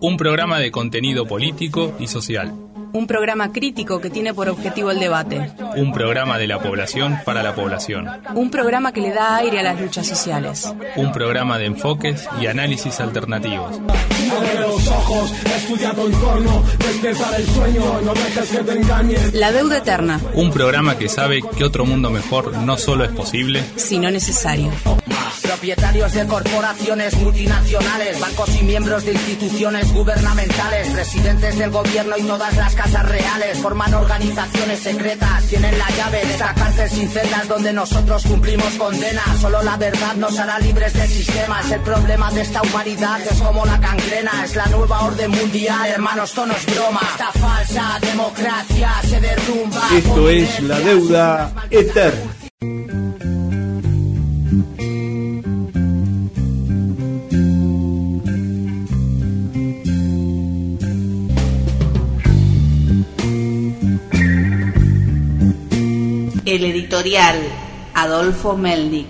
Un programa de contenido político y social. Un programa crítico que tiene por objetivo el debate. Un programa de la población para la población. Un programa que le da aire a las luchas sociales. Un programa de enfoques y análisis alternativos. La deuda eterna. Un programa que sabe que otro mundo mejor no solo es posible, sino necesario. Propietarios de corporaciones multinacionales, bancos y miembros de instituciones gubernamentales, presidentes del gobierno y todas las casas reales forman organizaciones secretas, tienen la llave de esta cárcel sin celdas donde nosotros cumplimos condena. Solo la verdad nos hará libres del sistema. Es el problema de esta humanidad, es como la gangrena, es la nueva orden mundial. Hermanos, esto no es broma, esta falsa democracia se derrumba. Esto es la deuda eterna. El editorial Adolfo Melnik.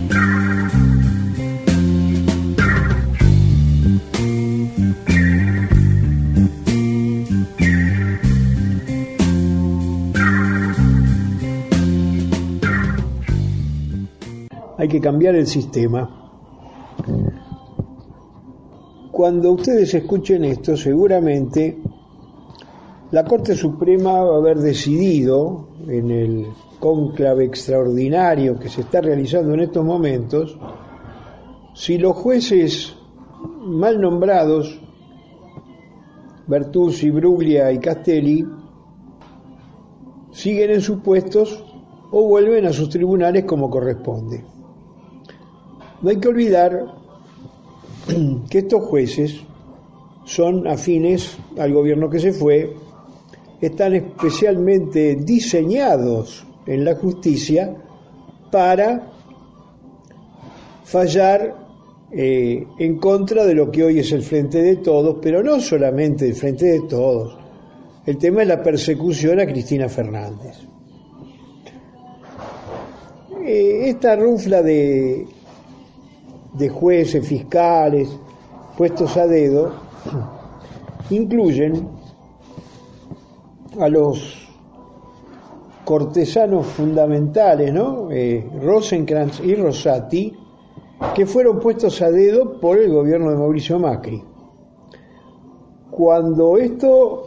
Hay que cambiar el sistema. Cuando ustedes escuchen esto, seguramente la Corte Suprema va a haber decidido en el cónclave extraordinario que se está realizando en estos momentos si los jueces mal nombrados, Bertuzzi, Bruglia y Castelli, siguen en sus puestos o vuelven a sus tribunales como corresponde. No hay que olvidar que estos jueces son afines al gobierno que se fue, están especialmente diseñados en la justicia para fallar en contra de lo que hoy es el Frente de Todos, pero no solamente el Frente de Todos. El tema es la persecución a Cristina Fernández. Esta rufla de jueces, fiscales, puestos a dedo, incluyen a los cortesanos fundamentales, ¿no? Rosenkrantz y Rosati, que fueron puestos a dedo por el gobierno de Mauricio Macri. Cuando esto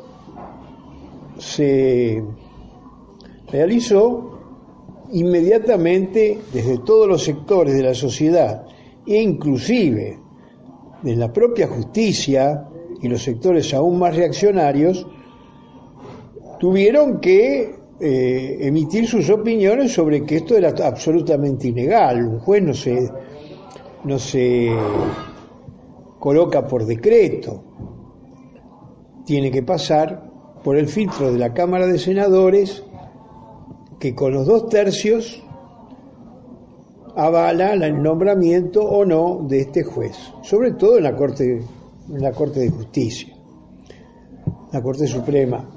se realizó, inmediatamente desde todos los sectores de la sociedad e inclusive de la propia justicia y los sectores aún más reaccionarios tuvieron que emitir sus opiniones sobre que esto era absolutamente ilegal. Un juez no se coloca por decreto, tiene que pasar por el filtro de la Cámara de Senadores, que con los 2/3 avala el nombramiento o no de este juez, sobre todo en la Corte de Justicia, la Corte Suprema.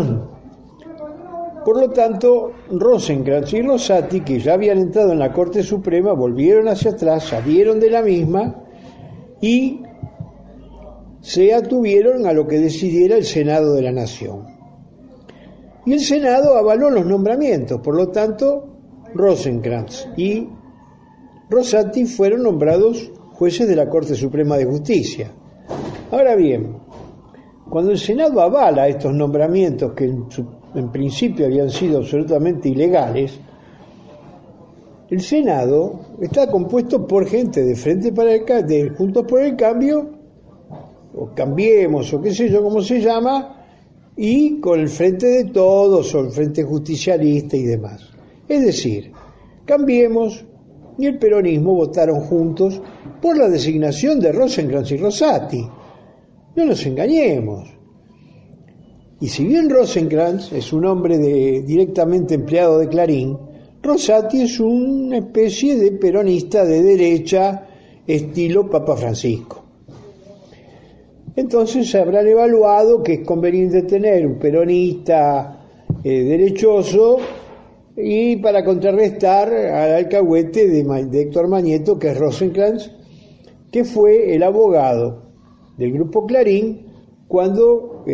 Por lo tanto, Rosenkrantz y Rosati, que ya habían entrado en la Corte Suprema, volvieron hacia atrás, salieron de la misma y se atuvieron a lo que decidiera el Senado de la Nación. Y el Senado avaló los nombramientos, por lo tanto, Rosenkrantz y Rosati fueron nombrados jueces de la Corte Suprema de Justicia. Ahora bien, cuando el Senado avala estos nombramientos que en principio habían sido absolutamente ilegales, el Senado está compuesto por gente de Frente para de Juntos por el Cambio, o Cambiemos, o qué sé yo cómo se llama, y con el Frente de Todos, o el Frente Justicialista y demás. Es decir, Cambiemos y el peronismo votaron juntos por la designación de Rosenkrantz y Rosati. No nos engañemos. Y si bien Rosenkrantz es un hombre directamente empleado de Clarín, Rosati es una especie de peronista de derecha, estilo Papa Francisco. Entonces se habrán evaluado que es conveniente tener un peronista derechoso y para contrarrestar al alcahuete de Héctor Mañeto, que es Rosenkrantz, que fue el abogado del Grupo Clarín cuando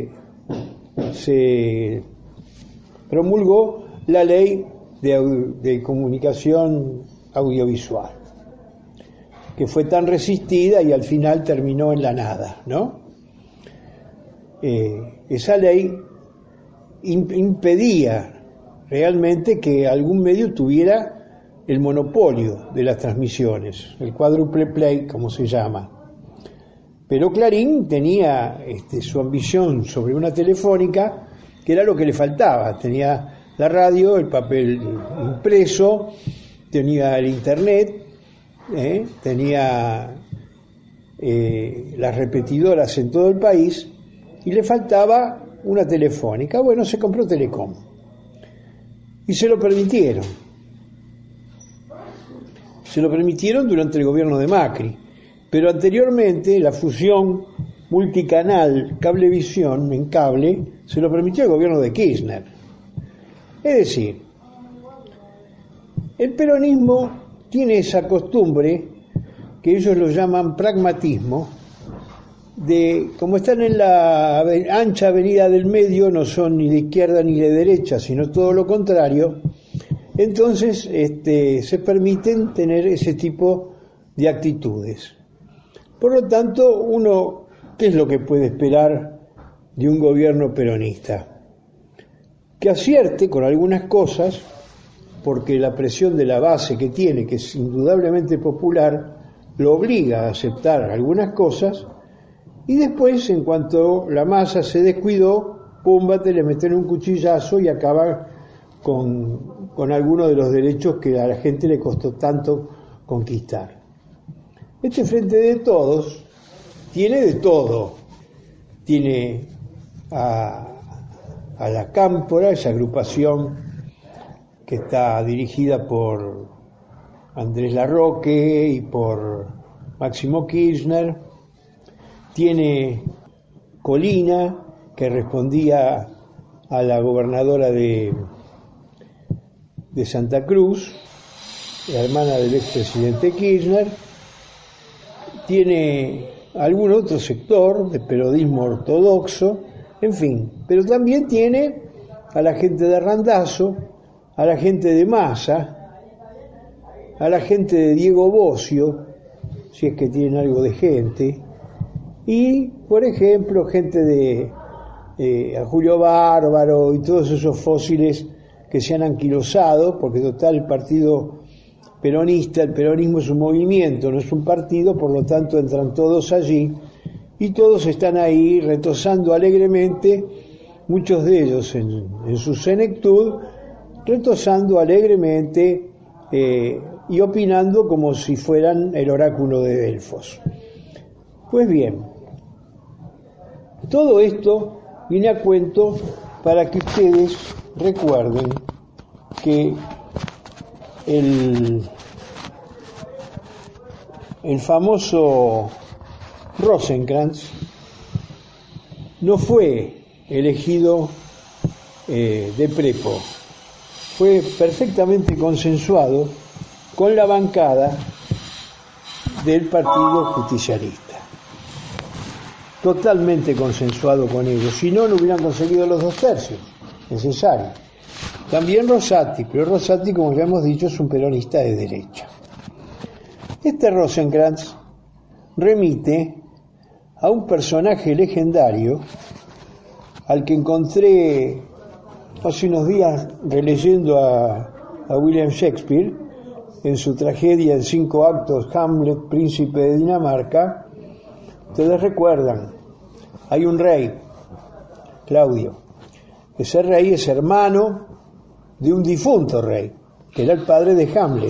se promulgó la ley de comunicación audiovisual, que fue tan resistida y al final terminó en la nada, ¿no? Esa ley impedía realmente que algún medio tuviera el monopolio de las transmisiones, el quadruple play, como se llama. Pero Clarín tenía su ambición sobre una telefónica, que era lo que le faltaba. Tenía la radio, el papel impreso, tenía el internet, tenía las repetidoras en todo el país, y le faltaba una telefónica. Bueno, se compró Telecom y se lo permitieron. Se lo permitieron durante el gobierno de Macri, pero anteriormente la fusión multicanal Cablevisión en cable se lo permitió el gobierno de Kirchner. Es decir, el peronismo tiene esa costumbre que ellos lo llaman pragmatismo, de como están en la ancha avenida del medio, no son ni de izquierda ni de derecha, sino todo lo contrario. Entonces se permiten tener ese tipo de actitudes. Por lo tanto, uno, ¿qué es lo que puede esperar de un gobierno peronista? Que acierte con algunas cosas, porque la presión de la base que tiene, que es indudablemente popular, lo obliga a aceptar algunas cosas, y después, en cuanto la masa se descuidó, púmbate, le meten un cuchillazo y acaba con algunos de los derechos que a la gente le costó tanto conquistar. Este Frente de Todos tiene de todo. Tiene a la Cámpora, esa agrupación que está dirigida por Andrés Larroque y por Máximo Kirchner. Tiene Colina, que respondía a la gobernadora de Santa Cruz, la hermana del expresidente Kirchner. Tiene algún otro sector de periodismo ortodoxo, en fin, pero también tiene a la gente de Randazzo, a la gente de Massa, a la gente de Diego Bocio, si es que tienen algo de gente, y, por ejemplo, gente de a Julio Bárbaro y todos esos fósiles que se han anquilosado, porque total el partido peronista, el peronismo es un movimiento, no es un partido, por lo tanto entran todos allí y todos están ahí retosando alegremente, muchos de ellos en su senectud, retosando alegremente y opinando como si fueran el oráculo de Delfos. Pues bien, todo esto viene a cuento para que ustedes recuerden que el famoso Rosenkrantz no fue elegido de prepo, fue perfectamente consensuado con la bancada del Partido Justicialista. Totalmente consensuado con ellos, si no, no hubieran conseguido los 2 tercios necesarios. También Rosati, pero Rosati, como ya hemos dicho, es un peronista de derecha. Este Rosenkrantz remite a un personaje legendario al que encontré hace unos días releyendo a William Shakespeare en su tragedia en 5 actos, Hamlet, príncipe de Dinamarca. Ustedes recuerdan, hay un rey, Claudio. Ese rey es hermano de un difunto rey, que era el padre de Hamlet.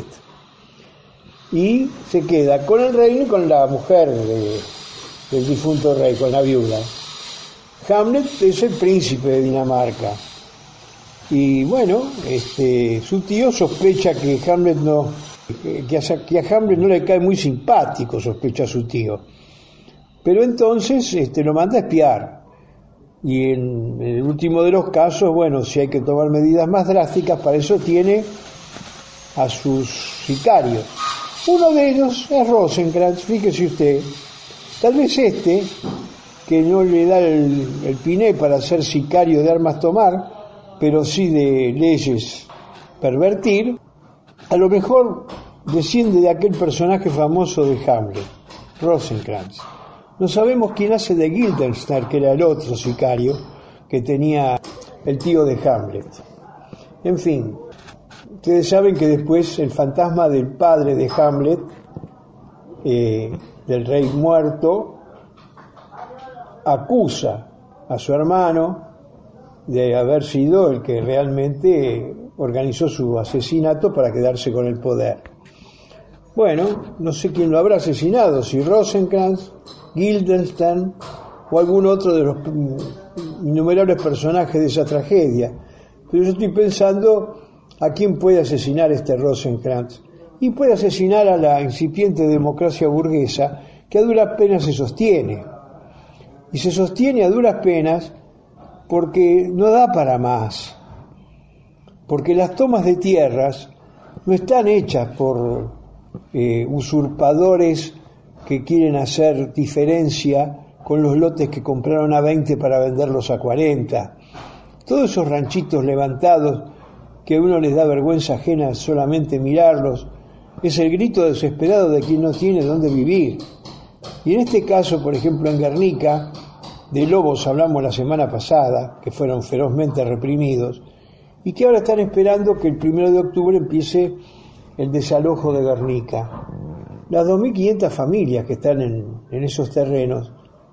Y se queda con el reino y con la mujer del difunto rey, con la viuda. Hamlet es el príncipe de Dinamarca. Y bueno, su tío sospecha que a Hamlet no le cae muy simpático, sospecha su tío. Pero entonces lo manda a espiar. Y en el último de los casos, bueno, si hay que tomar medidas más drásticas, para eso tiene a sus sicarios. Uno de ellos es Rosenkrantz, fíjese usted. Tal vez que no le da el piné para ser sicario de armas tomar, pero sí de leyes pervertir, a lo mejor desciende de aquel personaje famoso de Hamlet, Rosencrantz. No sabemos quién hace de Guildenstern, que era el otro sicario que tenía el tío de Hamlet. En fin, ustedes saben que después el fantasma del padre de Hamlet, del rey muerto, acusa a su hermano de haber sido el que realmente organizó su asesinato para quedarse con el poder. Bueno, no sé quién lo habrá asesinado, si Rosencrantz, Guildenstern o algún otro de los innumerables personajes de esa tragedia. Pero yo estoy pensando a quién puede asesinar este Rosencrantz. Y puede asesinar a la incipiente democracia burguesa que a duras penas se sostiene. Y se sostiene a duras penas porque no da para más. Porque las tomas de tierras no están hechas por usurpadores que quieren hacer diferencia con los lotes que compraron a 20 para venderlos a 40. Todos esos ranchitos levantados que a uno les da vergüenza ajena solamente mirarlos, es el grito desesperado de quien no tiene dónde vivir. Y en este caso, por ejemplo, en Guernica, de lobos hablamos la semana pasada, que fueron ferozmente reprimidos, y que ahora están esperando que el 1 de octubre empiece el desalojo de Guernica. Las 2.500 familias que están en esos terrenos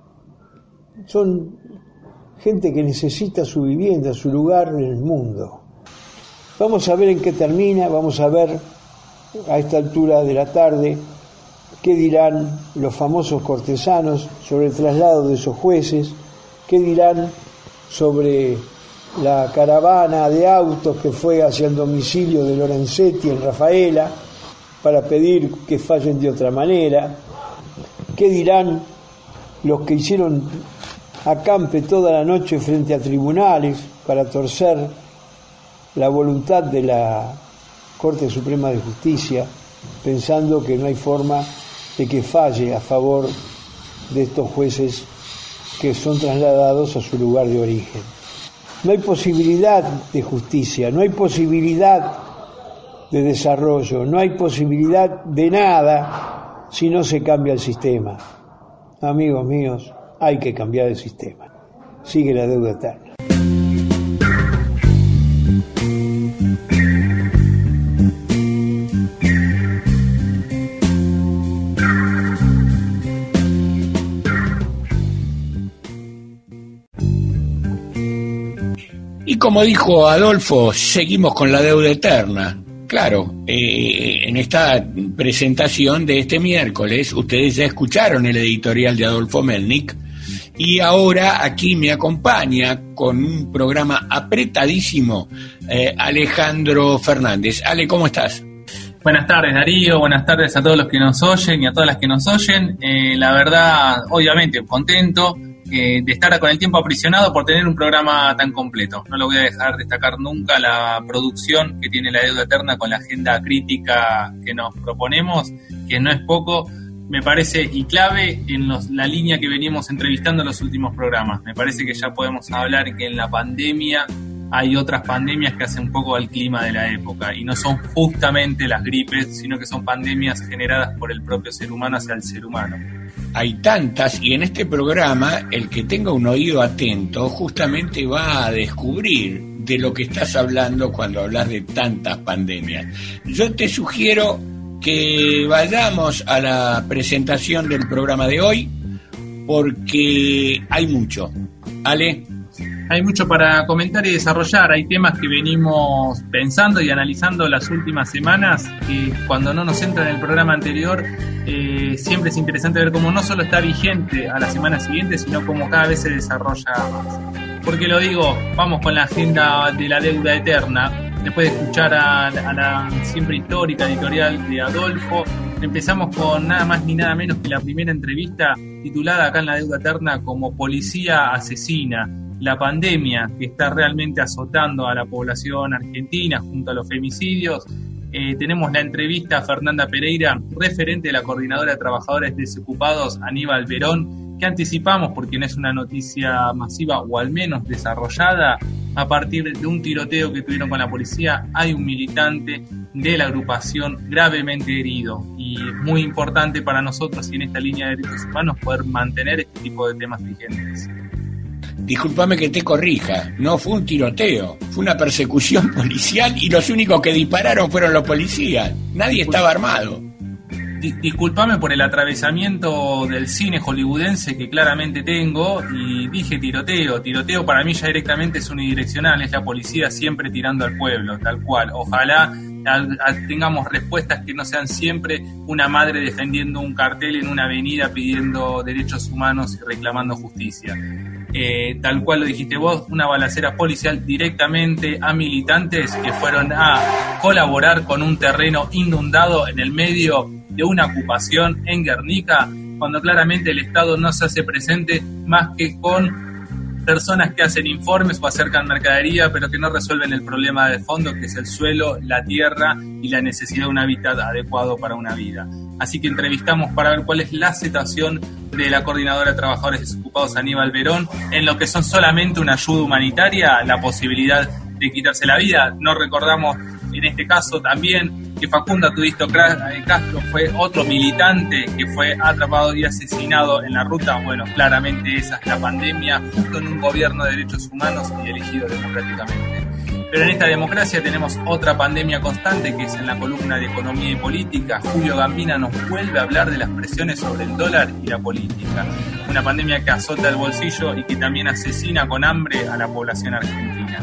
son gente que necesita su vivienda, su lugar en el mundo. Vamos a ver en qué termina, vamos a ver a esta altura de la tarde qué dirán los famosos cortesanos sobre el traslado de esos jueces, qué dirán sobre la caravana de autos que fue hacia el domicilio de Lorenzetti en Rafaela para pedir que fallen de otra manera, qué dirán los que hicieron acampe toda la noche frente a tribunales para torcer la voluntad de la Corte Suprema de Justicia, pensando que no hay forma de que falle a favor de estos jueces que son trasladados a su lugar de origen. No hay posibilidad de justicia, no hay posibilidad de desarrollo, no hay posibilidad de nada si no se cambia el sistema. Amigos míos, hay que cambiar el sistema. Sigue la deuda eterna. Y como dijo Adolfo, seguimos con la deuda eterna. Claro, en esta presentación de este miércoles, ustedes ya escucharon el editorial de Adolfo Melnik, y ahora aquí me acompaña con un programa apretadísimo Alejandro Fernández. Ale, ¿cómo estás? Buenas tardes, Darío, buenas tardes a todos los que nos oyen y a todas las que nos oyen. La verdad, obviamente, contento de estar con el tiempo aprisionado por tener un programa tan completo. No lo voy a dejar destacar nunca, la producción que tiene La Deuda Eterna con la agenda crítica que nos proponemos, que no es poco, me parece, y clave en la línea que venimos entrevistando en los últimos programas. Me parece que ya podemos hablar que en la pandemia hay otras pandemias que hacen un poco al clima de la época, y no son justamente las gripes, sino que son pandemias generadas por el propio ser humano hacia el ser humano. Hay tantas, y en este programa el que tenga un oído atento justamente va a descubrir de lo que estás hablando cuando hablas de tantas pandemias. Yo te sugiero que vayamos a la presentación del programa de hoy, porque hay mucho. Ale. Hay mucho para comentar y desarrollar, hay temas que venimos pensando y analizando las últimas semanas, que cuando no nos entra en el programa anterior, siempre es interesante ver cómo no solo está vigente a la semana siguiente, sino cómo cada vez se desarrolla más. ¿Por qué lo digo? Vamos con la agenda de La Deuda Eterna. Después de escuchar a la siempre histórica editorial de Adolfo, empezamos con nada más ni nada menos que la primera entrevista titulada acá en La Deuda Eterna como Policía Asesina. La pandemia que está realmente azotando a la población argentina junto a los femicidios. Tenemos la entrevista a Fernanda Pereira, referente de la Coordinadora de Trabajadores Desocupados, Aníbal Verón, que anticipamos, porque no es una noticia masiva o al menos desarrollada, a partir de un tiroteo que tuvieron con la policía. Hay un militante de la agrupación gravemente herido, y es muy importante para nosotros y en esta línea de derechos humanos poder mantener este tipo de temas vigentes. Discúlpame que te corrija, no fue un tiroteo, fue una persecución policial y los únicos que dispararon fueron los policías, nadie estaba armado. Disculpame por el atravesamiento del cine hollywoodense que claramente tengo, y dije tiroteo. Tiroteo para mí ya directamente es unidireccional, es la policía siempre tirando al pueblo, tal cual. Ojalá tengamos respuestas que no sean siempre una madre defendiendo un cartel en una avenida pidiendo derechos humanos y reclamando justicia. Tal cual lo dijiste vos, una balacera policial directamente a militantes que fueron a colaborar con un terreno inundado en el medio de una ocupación en Guernica, cuando claramente el Estado no se hace presente más que con personas que hacen informes o acercan mercadería, pero que no resuelven el problema de fondo, que es el suelo, la tierra y la necesidad de un hábitat adecuado para una vida. Así que entrevistamos para ver cuál es la situación de la Coordinadora de Trabajadores Desocupados Aníbal Verón en lo que son solamente una ayuda humanitaria, la posibilidad de quitarse la vida. No recordamos en este caso también que Facundo Tudisto Castro fue otro militante que fue atrapado y asesinado en la ruta. Bueno, claramente esa es la pandemia, justo en un gobierno de derechos humanos y elegido democráticamente. Pero en esta democracia tenemos otra pandemia constante, que es en la columna de Economía y Política. Julio Gambina nos vuelve a hablar de las presiones sobre el dólar y la política. Una pandemia que azota el bolsillo y que también asesina con hambre a la población argentina.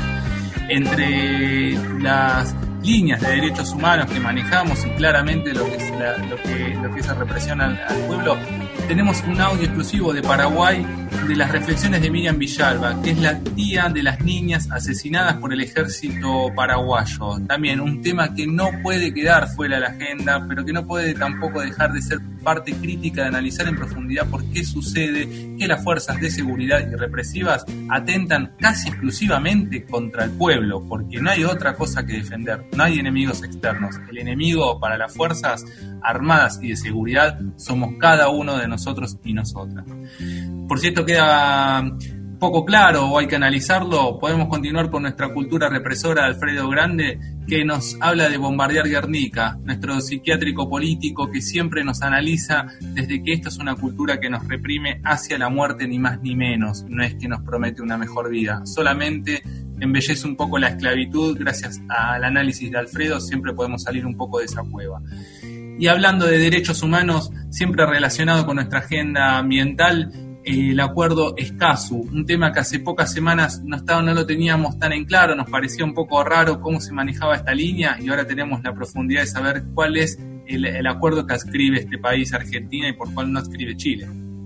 Entre las líneas de derechos humanos que manejamos y claramente lo que es la represión al pueblo, tenemos un audio exclusivo de Paraguay de las reflexiones de Miriam Villalba, que es la tía de las niñas asesinadas por el ejército paraguayo. También un tema que no puede quedar fuera de la agenda, pero que no puede tampoco dejar de ser parte crítica de analizar en profundidad por qué sucede que las fuerzas de seguridad y represivas atentan casi exclusivamente contra el pueblo, porque no hay otra cosa que defender, no hay enemigos externos. El enemigo para las fuerzas armadas y de seguridad somos cada uno de nosotros y nosotras. Por si esto queda poco claro o hay que analizarlo, podemos continuar con nuestra cultura represora de Alfredo Grande, que nos habla de bombardear Guernica, nuestro psiquiátrico político que siempre nos analiza desde que esto es una cultura que nos reprime hacia la muerte, ni más ni menos. No es que nos promete una mejor vida, solamente embellece un poco la esclavitud. Gracias al análisis de Alfredo siempre podemos salir un poco de esa cueva. Y hablando de derechos humanos, siempre relacionado con nuestra agenda ambiental, el acuerdo Escazú, un tema que hace pocas semanas no lo teníamos tan en claro, nos parecía un poco raro cómo se manejaba esta línea, y ahora tenemos la profundidad de saber cuál es el acuerdo que adscribe este país, Argentina, y por cuál no adscribe Chile.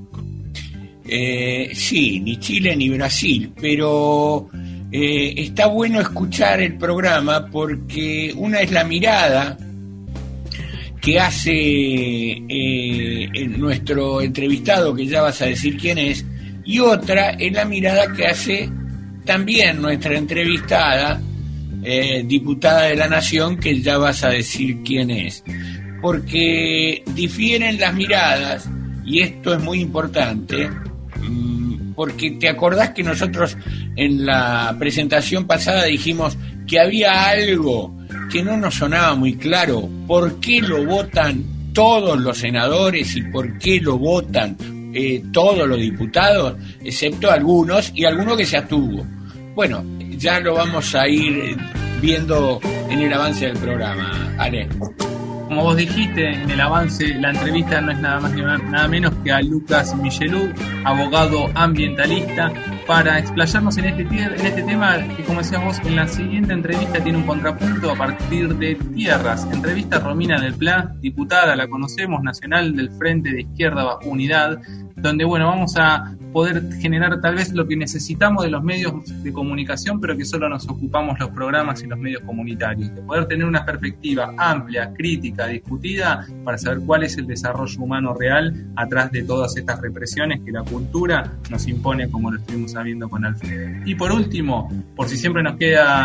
Sí, ni Chile ni Brasil, pero está bueno escuchar el programa porque una es la mirada que hace nuestro entrevistado, que ya vas a decir quién es, y otra es la mirada que hace también nuestra entrevistada, diputada de la Nación, que ya vas a decir quién es. Porque difieren las miradas, y esto es muy importante, porque te acordás que nosotros en la presentación pasada dijimos que había algo que no nos sonaba muy claro. ¿Por qué lo votan todos los senadores y por qué lo votan todos los diputados, excepto algunos, y alguno que se abstuvo? Bueno, ya lo vamos a ir viendo en el avance del programa, Ale. Como vos dijiste en el avance, la entrevista no es nada más ni nada menos que a Lucas Michelou, abogado ambientalista, para explayarnos en este tema que, como decías vos, en la siguiente entrevista tiene un contrapunto a partir de tierras. Entrevista a Romina del Pla, diputada, la conocemos, nacional del Frente de Izquierda Unidad, donde vamos a poder generar tal vez lo que necesitamos de los medios de comunicación, pero que solo nos ocupamos los programas y los medios comunitarios, de poder tener una perspectiva amplia, crítica, discutida, para saber cuál es el desarrollo humano real atrás de todas estas represiones que la cultura nos impone, como lo estuvimos sabiendo con Alfredo. Y por último, por si siempre nos queda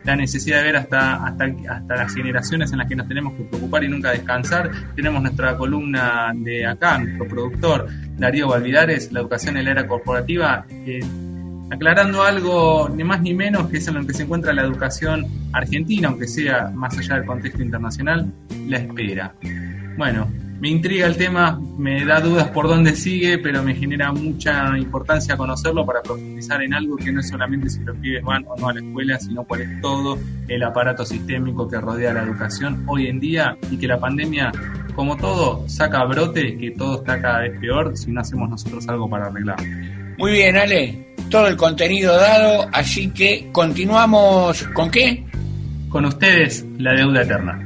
la necesidad de ver hasta las generaciones en las que nos tenemos que preocupar y nunca descansar. Tenemos nuestra columna de acá, nuestro productor Darío Valvidares, la educación en la era corporativa, aclarando algo ni más ni menos que es en lo que se encuentra la educación argentina, aunque sea más allá del contexto internacional, la espera. Bueno, me intriga el tema, me da dudas por dónde sigue, pero me genera mucha importancia conocerlo para profundizar en algo que no es solamente si los pibes van o no a la escuela, sino cuál es todo el aparato sistémico que rodea la educación hoy en día, y que la pandemia, como todo, saca a brote, que todo está cada vez peor si no hacemos nosotros algo para arreglarlo. Muy bien, Ale, todo el contenido dado, así que continuamos. ¿Con qué? Con ustedes, la deuda eterna.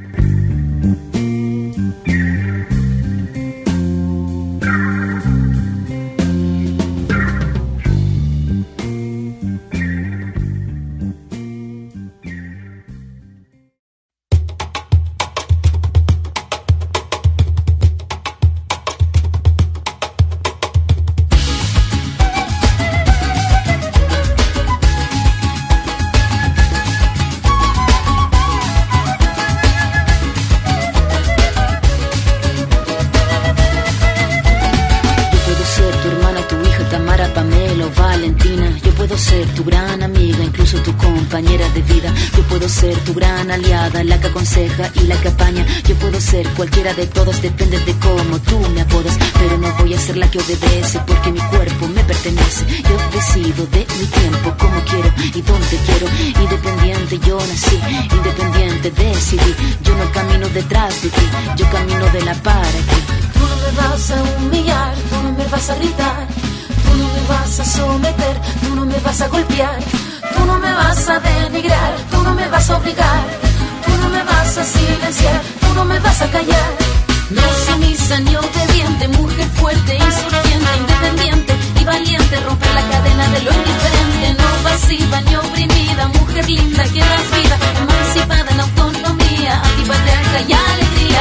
Aliada, la que aconseja y la que apaña. Yo puedo ser cualquiera de todos, depende de cómo tú me apodas, pero no voy a ser la que obedece, porque mi cuerpo me pertenece. Yo decido de mi tiempo, como quiero y donde quiero. Independiente yo nací, independiente decidí. Yo no camino detrás de ti, yo camino de la para ti. Tú no me vas a humillar, tú no me vas a gritar, tú no me vas a someter, tú no me vas a golpear, tú no me vas a denigrar, tú no me vas a obligar, tú no me vas a silenciar, tú no me vas a callar. No sumisa ni obediente, mujer fuerte, insurgente, independiente y valiente, romper la cadena de lo indiferente. No pasiva ni oprimida, mujer linda que das vida, emancipada en autonomía, antipatriarca y alegría.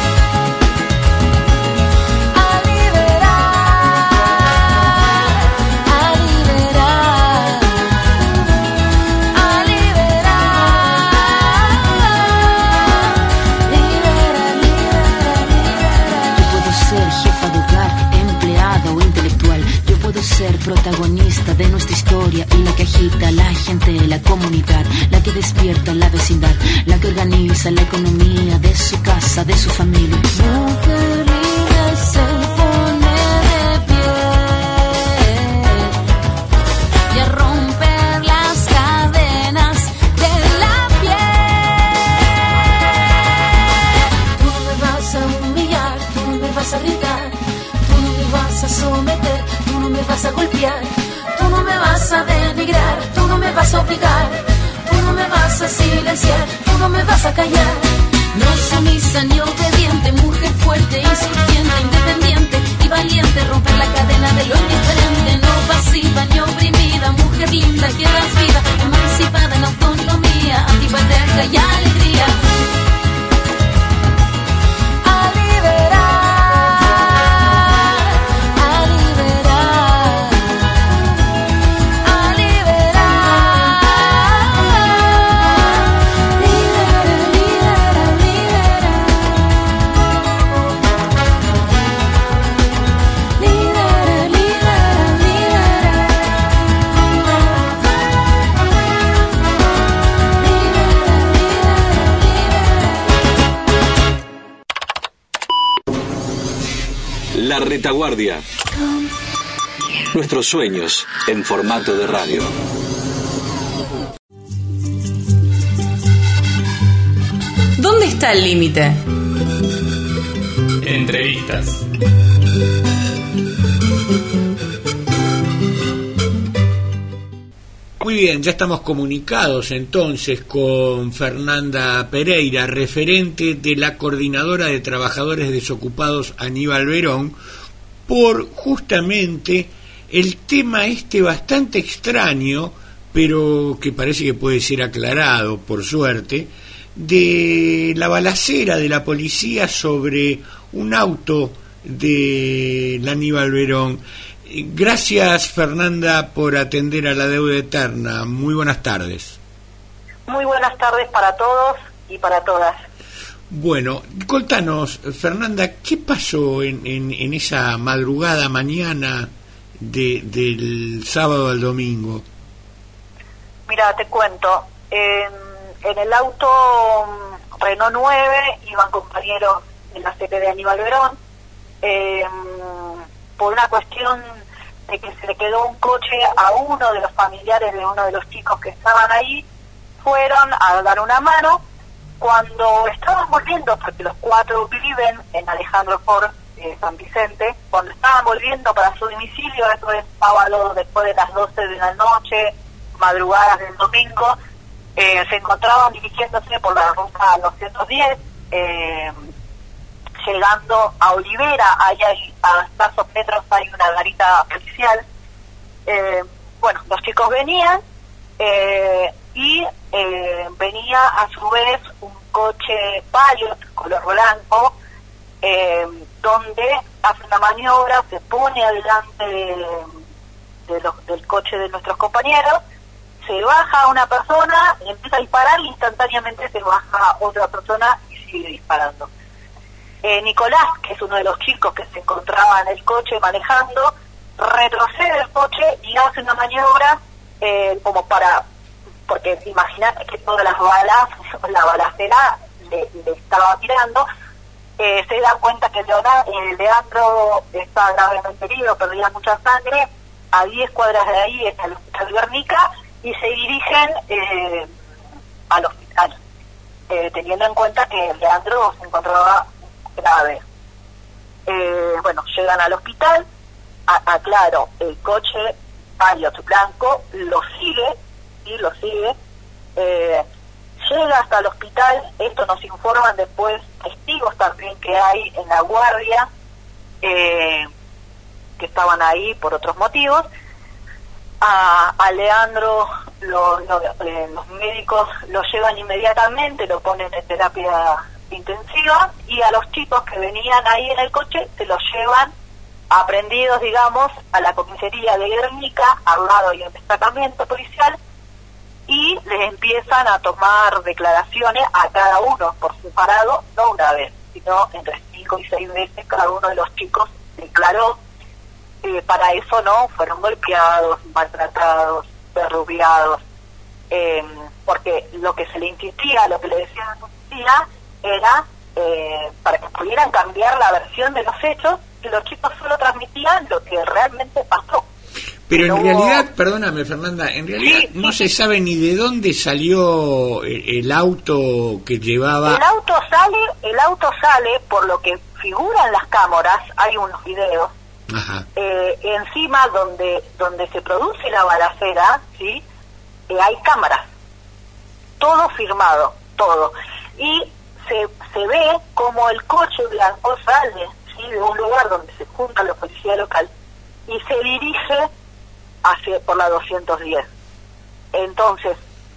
Ser protagonista de nuestra historia y la que agita a la gente, la comunidad, la que despierta la vecindad, la que organiza la economía de su casa, de su familia. Mujer libre se pone de pie y a romper las cadenas de la piel. Tú no me vas a humillar, tú no me vas a gritar, tú no me vas a someter, tú no me vas a golpear, tú no me vas a denigrar, tú no me vas a obligar, tú no me vas a silenciar, tú no me vas a callar. No sumisa ni obediente, mujer fuerte, insurgente, independiente y valiente, romper la cadena de lo indiferente. No pasiva ni oprimida, mujer linda que das vida, emancipada en autonomía, antipatriarca y alegría. La Retaguardia. Nuestros sueños en formato de radio. ¿Dónde está el límite? Entrevistas. Muy bien, ya estamos comunicados entonces con Fernanda Pereira, referente de la Coordinadora de Trabajadores Desocupados Aníbal Verón, por justamente el tema bastante extraño, pero que parece que puede ser aclarado, por suerte, de la balacera de la policía sobre un auto de Aníbal Verón. Gracias, Fernanda, por atender a la deuda eterna. Muy buenas tardes. Muy buenas tardes para todos y para todas. Bueno, contanos, Fernanda, ¿qué pasó en esa madrugada mañana del sábado al domingo? Mira, te cuento. En el auto Renault 9 iban compañeros de la CP de Aníbal Verón. Por una cuestión de que se le quedó un coche a uno de los familiares de uno de los chicos que estaban ahí, fueron a dar una mano. Cuando estaban volviendo, porque los 4 viven en Alejandro Ford, San Vicente, cuando estaban volviendo para su domicilio, eso es sábado después de las 12 de la noche, madrugadas del domingo, se encontraban dirigiéndose por la ruta 210, llegando a Olivera. Ahí a escasos metros hay una garita policial. Bueno, los chicos venían y venía a su vez un coche Pilot color blanco, donde hace una maniobra, se pone adelante del coche de nuestros compañeros, se baja una persona, empieza a disparar y instantáneamente se baja otra persona y sigue disparando. Nicolás, que es uno de los chicos que se encontraba en el coche manejando, retrocede el coche y hace una maniobra como porque imagínate que todas las balas, la balacera le estaba tirando. Se da cuenta que Leandro está gravemente herido, perdía mucha sangre. A 10 cuadras de ahí está el hospital Guernica y se dirigen al hospital, teniendo en cuenta que Leandro se encontraba grave. Bueno, llegan al hospital, aclaro, el coche Pilot blanco lo sigue, llega hasta el hospital. Esto nos informan después testigos también que hay en la guardia, que estaban ahí por otros motivos. A Leandro los médicos lo llevan inmediatamente, lo ponen en terapia intensiva, y a los chicos que venían ahí en el coche se los llevan aprendidos, digamos, a la comisaría de Guernica. Al lado hay un destacamento policial y les empiezan a tomar declaraciones a cada uno por separado, no una vez, sino entre 5 y 6 veces cada uno de los chicos declaró. Para eso no fueron golpeados, maltratados, derrubiados, porque lo que se le insistía, lo que le decían a la policía era para que pudieran cambiar la versión de los hechos, que los chicos solo transmitían lo que realmente pasó. Pero en realidad, perdóname Fernanda, en realidad sí, no se sabe ni de dónde salió el auto que llevaba. El auto sale por lo que figura en las cámaras, hay unos videos. Ajá. Encima donde se produce la balacera, ¿sí? Hay cámaras, todo firmado, todo, y se ve como el coche blanco sale, ¿sí? De un lugar donde se junta la policía local y se dirige por la 210. Entonces,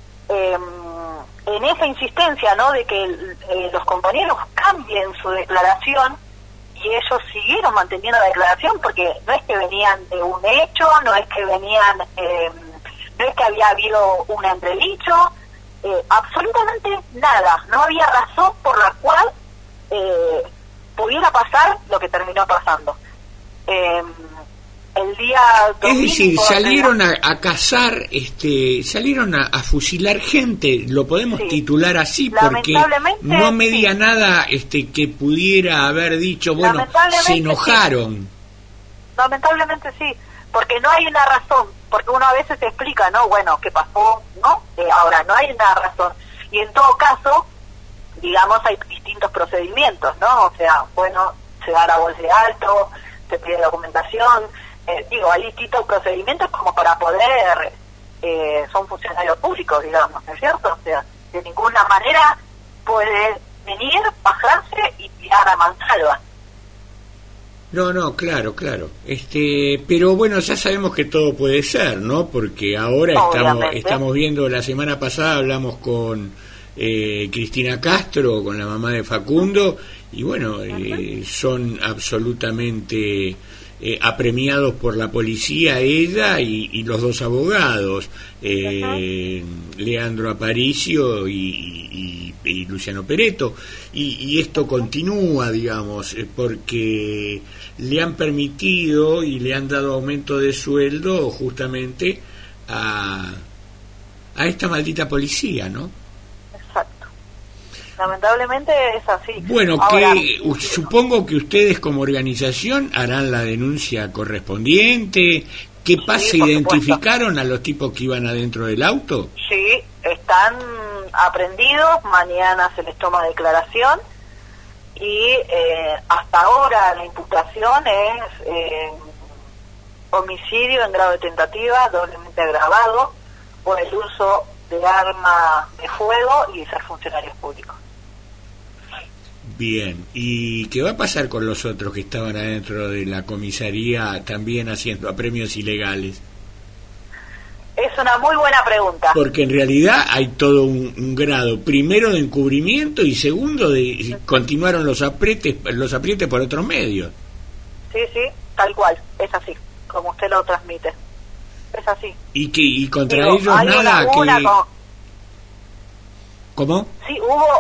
en esa insistencia, ¿no?, de que los compañeros cambien su declaración, y ellos siguieron manteniendo la declaración, porque no es que venían de un hecho, no es que venían, no es que había habido un entredicho, absolutamente nada, no había razón por la cual pudiera pasar lo que terminó pasando. El día domingo, es decir, salieron a cazar, salieron a fusilar gente, lo podemos titular así, porque no me diga nada que pudiera haber dicho, bueno, se enojaron. Sí. Lamentablemente sí, porque no hay una razón, porque uno a veces se explica, ¿no? Bueno, ¿qué pasó? ¿No? Ahora, no hay una razón. Y en todo caso, digamos, hay distintos procedimientos, ¿no? O sea, bueno, se da la voz de alto, se pide documentación. Hay distintos procedimientos como para poder, son funcionarios públicos, digamos, ¿no es cierto? O sea, de ninguna manera puede venir, bajarse y tirar a mansalva. No, claro. Pero bueno, ya sabemos que todo puede ser, ¿no? Porque ahora estamos viendo, la semana pasada hablamos con Cristina Castro, con la mamá de Facundo, y bueno, son absolutamente apremiados por la policía, ella y los dos abogados, Leandro Aparicio y Luciano Peretto, y esto continúa, digamos, porque le han permitido y le han dado aumento de sueldo justamente a esta maldita policía, ¿no? Exacto. Lamentablemente es así. Bueno, ahora, supongo que ustedes como organización harán la denuncia correspondiente. ¿Qué pasa? Sí, ¿Identificaron a los tipos que iban adentro del auto? Sí, están aprendidos, mañana se les toma declaración y hasta ahora la imputación es homicidio en grado de tentativa, doblemente agravado por el uso de arma de fuego y ser funcionarios públicos. Bien, ¿y qué va a pasar con los otros que estaban adentro de la comisaría también haciendo apremios ilegales? Es una muy buena pregunta. Porque en realidad hay todo un grado, primero de encubrimiento y segundo de continuaron los aprietes por otros medios. Sí, tal cual, es así, como usted lo transmite. Es así. Y contra ellos nada ¿Cómo? Sí,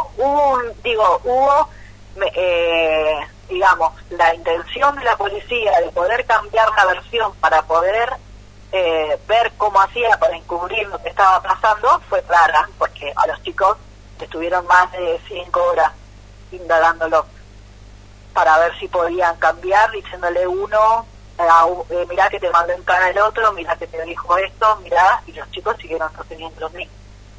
hubo digamos, la intención de la policía de poder cambiar la versión para poder ver cómo hacía para encubrir lo que estaba pasando fue clara, porque a los chicos estuvieron más de 5 horas indagándolo para ver si podían cambiar, diciéndole uno, mirá que te mandó en cara el otro, mirá que te dijo esto, mirá, y los chicos siguieron sosteniendo lo mismo.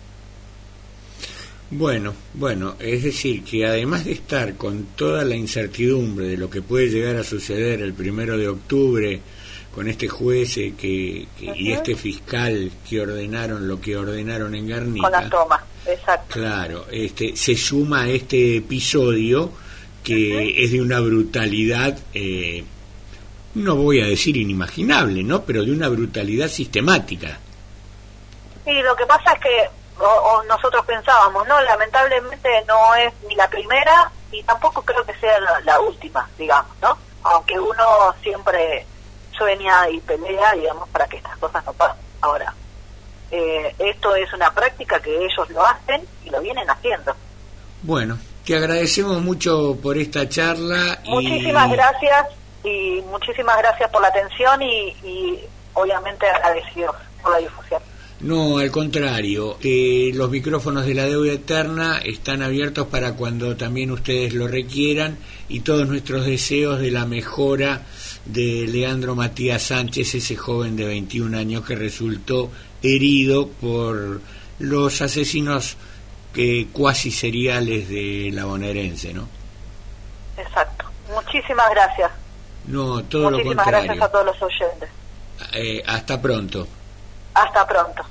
Bueno, es decir, que además de estar con toda la incertidumbre de lo que puede llegar a suceder el 1 de octubre con este juez y este fiscal que ordenaron lo que ordenaron en Garnica, con la toma, exacto. Claro, se suma a este episodio que es de una brutalidad, no voy a decir inimaginable, ¿no? Pero de una brutalidad sistemática. Sí, lo que pasa es que nosotros pensábamos, no, lamentablemente no es ni la primera y tampoco creo que sea la última, digamos, ¿no? Aunque uno siempre sueña y pelea, digamos, para que estas cosas no pasen. Ahora, esto es una práctica que ellos lo hacen y lo vienen haciendo. Bueno, te agradecemos mucho por esta charla. Muchísimas gracias y muchísimas gracias por la atención y obviamente agradecidos por la difusión. No, al contrario, los micrófonos de La Deuda Eterna están abiertos para cuando también ustedes lo requieran y todos nuestros deseos de la mejora de Leandro Matías Sánchez, ese joven de 21 años que resultó herido por los asesinos cuasi seriales de la bonaerense, ¿no? Exacto. Muchísimas gracias. No, todo lo contrario. Muchísimas gracias a todos los oyentes. Hasta pronto. Hasta pronto.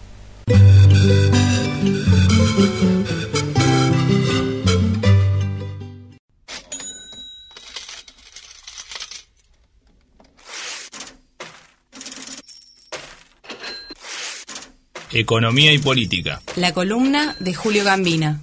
Economía y política. La columna de Julio Gambina.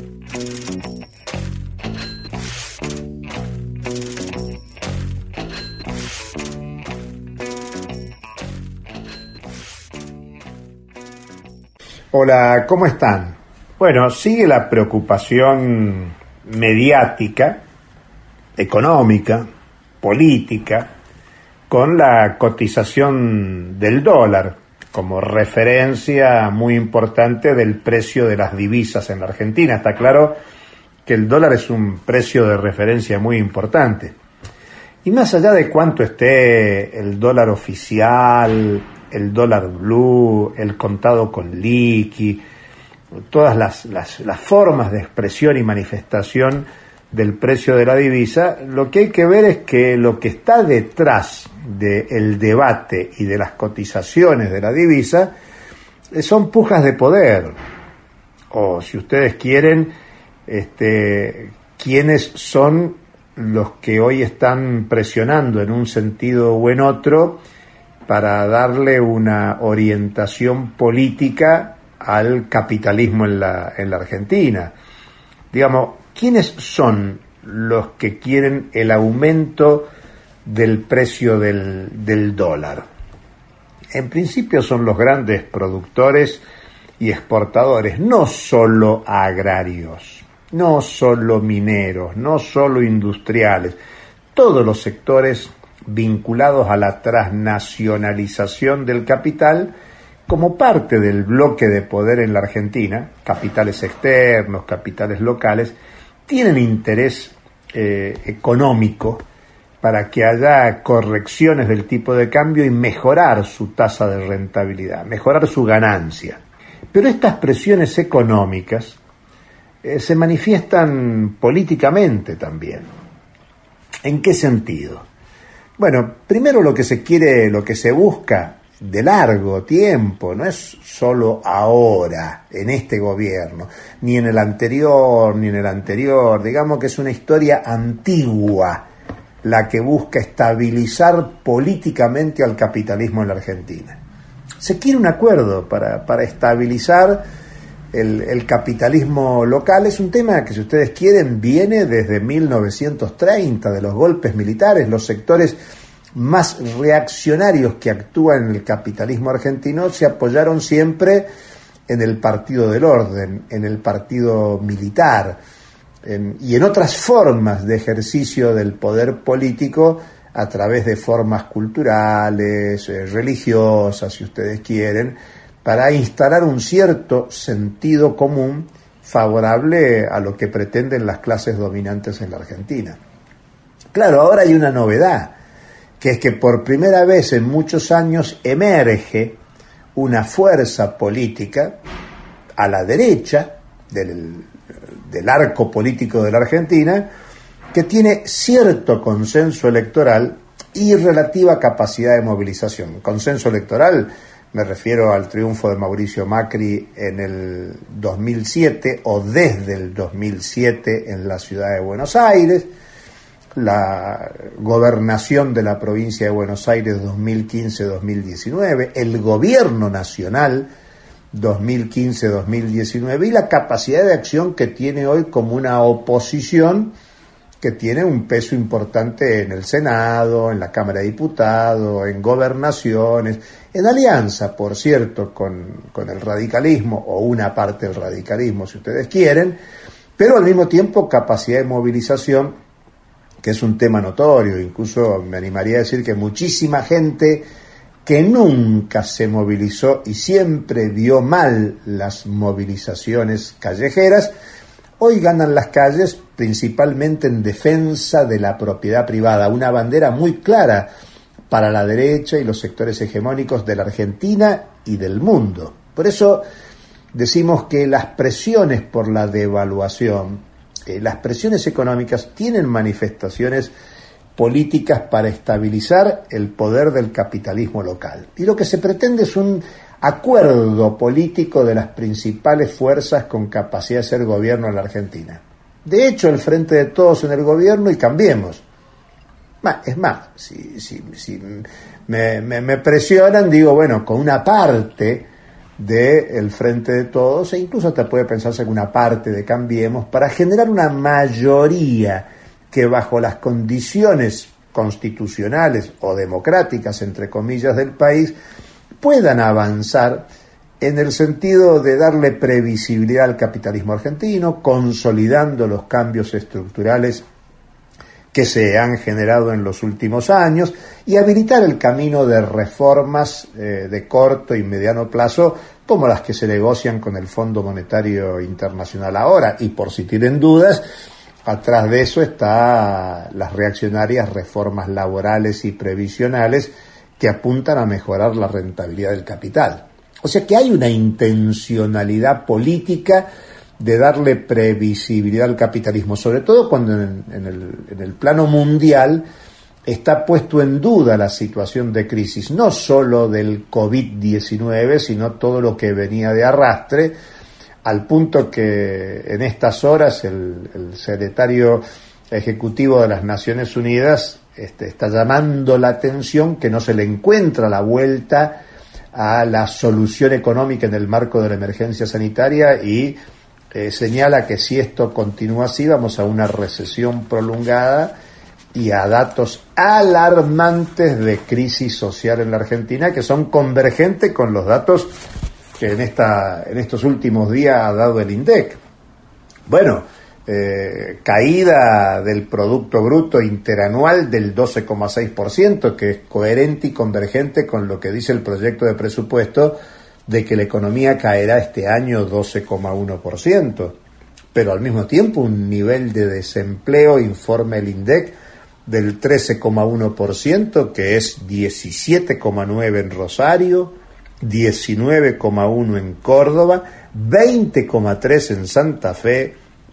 Hola, ¿cómo están? Bueno, sigue la preocupación mediática, económica, política, con la cotización del dólar como referencia muy importante del precio de las divisas en la Argentina. Está claro que el dólar es un precio de referencia muy importante. Y más allá de cuánto esté el dólar oficial, el dólar blue, el contado con liqui, todas las formas de expresión y manifestación del precio de la divisa, lo que hay que ver es que lo que está detrás del debate y de las cotizaciones de la divisa son pujas de poder, o si ustedes quieren, quiénes son los que hoy están presionando en un sentido o en otro para darle una orientación política al capitalismo en la Argentina. Digamos, ¿quiénes son los que quieren el aumento del precio del dólar. En principio son los grandes productores y exportadores, no solo agrarios, no solo mineros, no solo industriales, todos los sectores vinculados a la transnacionalización del capital como parte del bloque de poder en la Argentina, capitales externos, capitales locales, tienen interés económico para que haya correcciones del tipo de cambio y mejorar su tasa de rentabilidad, mejorar su ganancia. Pero estas presiones económicas se manifiestan políticamente también. ¿En qué sentido? Bueno, primero lo que se quiere, lo que se busca de largo tiempo, no es solo ahora, en este gobierno, ni en el anterior, digamos que es una historia antigua la que busca estabilizar políticamente al capitalismo en la Argentina. Se quiere un acuerdo para estabilizar el capitalismo local. Es un tema que, si ustedes quieren, viene desde 1930, de los golpes militares. Los sectores más reaccionarios que actúan en el capitalismo argentino se apoyaron siempre en el Partido del Orden, en el partido militar, y en otras formas de ejercicio del poder político a través de formas culturales, religiosas, si ustedes quieren, para instalar un cierto sentido común favorable a lo que pretenden las clases dominantes en la Argentina. Claro, ahora hay una novedad, que es que por primera vez en muchos años emerge una fuerza política a la derecha del arco político de la Argentina, que tiene cierto consenso electoral y relativa capacidad de movilización. Consenso electoral, me refiero al triunfo de Mauricio Macri en el 2007 o desde el 2007 en la ciudad de Buenos Aires, la gobernación de la provincia de Buenos Aires 2015-2019, el gobierno nacional 2015-2019 y la capacidad de acción que tiene hoy como una oposición que tiene un peso importante en el Senado, en la Cámara de Diputados, en gobernaciones, en alianza, por cierto, con el radicalismo, o una parte del radicalismo, si ustedes quieren, pero al mismo tiempo capacidad de movilización, que es un tema notorio. Incluso me animaría a decir que muchísima gente que nunca se movilizó y siempre vio mal las movilizaciones callejeras, hoy ganan las calles principalmente en defensa de la propiedad privada, una bandera muy clara para la derecha y los sectores hegemónicos de la Argentina y del mundo. Por eso decimos que las presiones por la devaluación, las presiones económicas tienen manifestaciones políticas para estabilizar el poder del capitalismo local. Y lo que se pretende es un acuerdo político de las principales fuerzas con capacidad de ser gobierno en la Argentina. De hecho, el Frente de Todos en el gobierno y Cambiemos. Es más, si me presionan, digo, bueno, con una parte del Frente de Todos, e incluso hasta puede pensarse que una parte de Cambiemos, para generar una mayoría que bajo las condiciones constitucionales o democráticas, entre comillas, del país, puedan avanzar en el sentido de darle previsibilidad al capitalismo argentino, consolidando los cambios estructurales que se han generado en los últimos años y habilitar el camino de reformas de corto y mediano plazo, como las que se negocian con el Fondo Monetario Internacional ahora. Y por si tienen dudas, atrás de eso están las reaccionarias reformas laborales y previsionales que apuntan a mejorar la rentabilidad del capital. O sea que hay una intencionalidad política de darle previsibilidad al capitalismo, sobre todo cuando en el plano mundial está puesto en duda la situación de crisis, no solo del COVID-19, sino todo lo que venía de arrastre, al punto que en estas horas el secretario ejecutivo de las Naciones Unidas está llamando la atención que no se le encuentra la vuelta a la solución económica en el marco de la emergencia sanitaria y señala que si esto continúa así vamos a una recesión prolongada y a datos alarmantes de crisis social en la Argentina, que son convergentes con los datos que en estos últimos días ha dado el INDEC. Bueno, caída del Producto Bruto Interanual del 12,6%, que es coherente y convergente con lo que dice el proyecto de presupuesto de que la economía caerá este año 12,1%. Pero al mismo tiempo un nivel de desempleo, informa el INDEC, del 13,1%, que es 17,9% en Rosario, 19,1% en Córdoba, 20,3% en Santa Fe,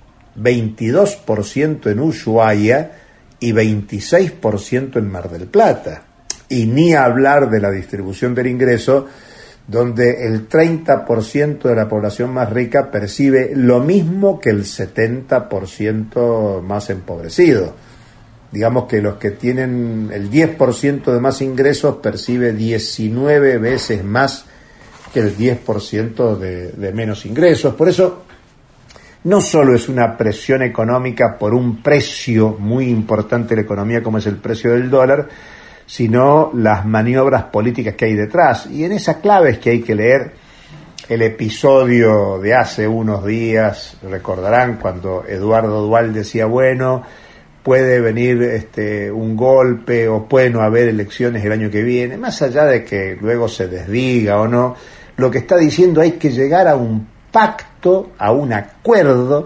22% en Ushuaia y 26% en Mar del Plata. Y ni hablar de la distribución del ingreso, donde el 30% de la población más rica percibe lo mismo que el 70% más empobrecido. Digamos que los que tienen el 10% de más ingresos percibe 19 veces más que el 10% de menos ingresos. Por eso, no solo es una presión económica por un precio muy importante de la economía como es el precio del dólar, sino las maniobras políticas que hay detrás. Y en esa clave es que hay que leer el episodio de hace unos días. Recordarán cuando Eduardo Dual decía, bueno, puede venir un golpe o puede no haber elecciones el año que viene, más allá de que luego se desdiga o no, lo que está diciendo hay que llegar a un pacto, a un acuerdo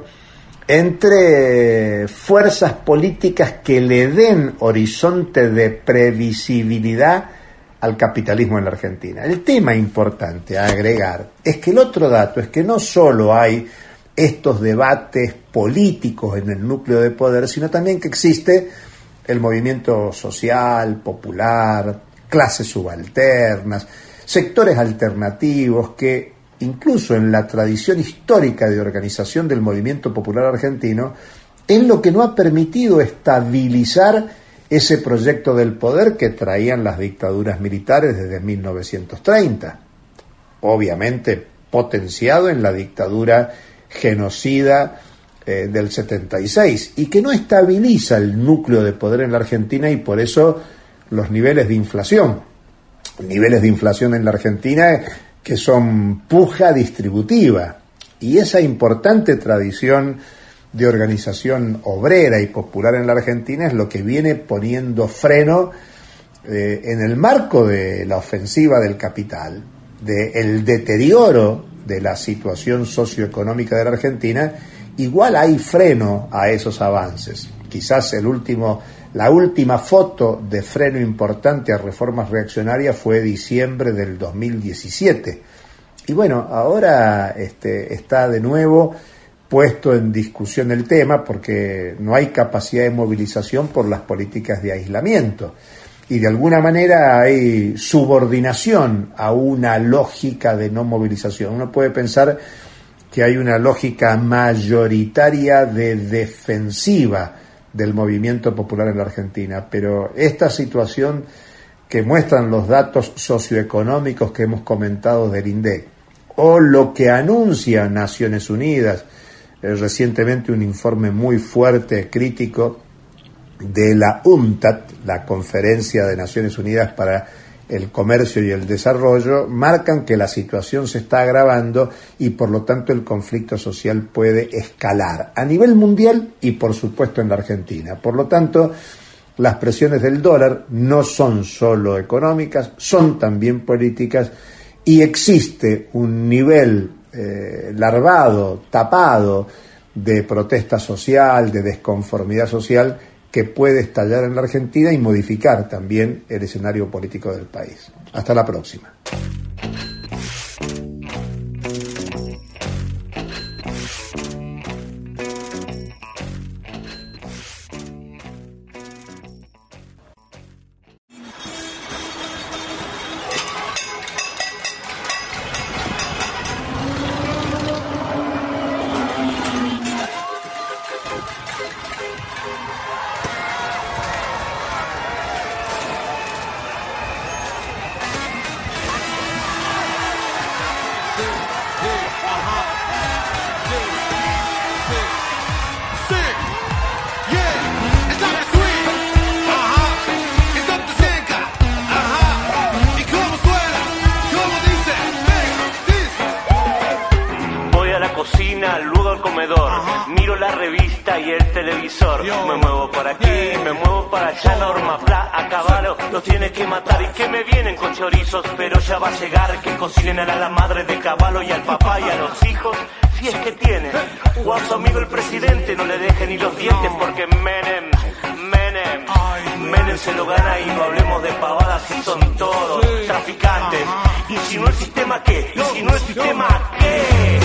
entre fuerzas políticas que le den horizonte de previsibilidad al capitalismo en la Argentina. El tema importante a agregar es que el otro dato es que no solo hay estos debates políticos en el núcleo de poder, sino también que existe el movimiento social, popular, clases subalternas, sectores alternativos que incluso en la tradición histórica de organización del movimiento popular argentino, es lo que no ha permitido estabilizar ese proyecto del poder que traían las dictaduras militares desde 1930, obviamente potenciado en la dictadura genocida del 76, y que no estabiliza el núcleo de poder en la Argentina, y por eso los niveles de inflación en la Argentina que son puja distributiva, y esa importante tradición de organización obrera y popular en la Argentina es lo que viene poniendo freno en el marco de la ofensiva del capital, del deterioro de la situación socioeconómica de la Argentina. Igual hay freno a esos avances. Quizás la última foto de freno importante a reformas reaccionarias fue diciembre del 2017. Y bueno, ahora está de nuevo puesto en discusión el tema porque no hay capacidad de movilización por las políticas de aislamiento. Y de alguna manera hay subordinación a una lógica de no movilización. Uno puede pensar que hay una lógica mayoritaria de defensiva del movimiento popular en la Argentina, pero esta situación que muestran los datos socioeconómicos que hemos comentado del INDEC, o lo que anuncia Naciones Unidas, recientemente un informe muy fuerte, crítico, de la UNCTAD, la Conferencia de Naciones Unidas para el Comercio y el Desarrollo, marcan que la situación se está agravando y por lo tanto el conflicto social puede escalar a nivel mundial y por supuesto en la Argentina. Por lo tanto, las presiones del dólar no son solo económicas, son también políticas, y existe un nivel larvado, tapado de protesta social, de desconformidad social, que puede estallar en la Argentina y modificar también el escenario político del país. Hasta la próxima. televisor. Me muevo por aquí, me muevo para allá, Norma Pla, a caballo, los tiene que matar y que me vienen con chorizos, pero ya va a llegar que cocinen a la madre de caballo y al papá y a los hijos, si es que tienen. O a su amigo el presidente no le deje ni los dientes porque Menem se lo gana y no hablemos de pavadas si son todos traficantes. Y si no el sistema, ¿qué? Y si no el sistema, ¿qué?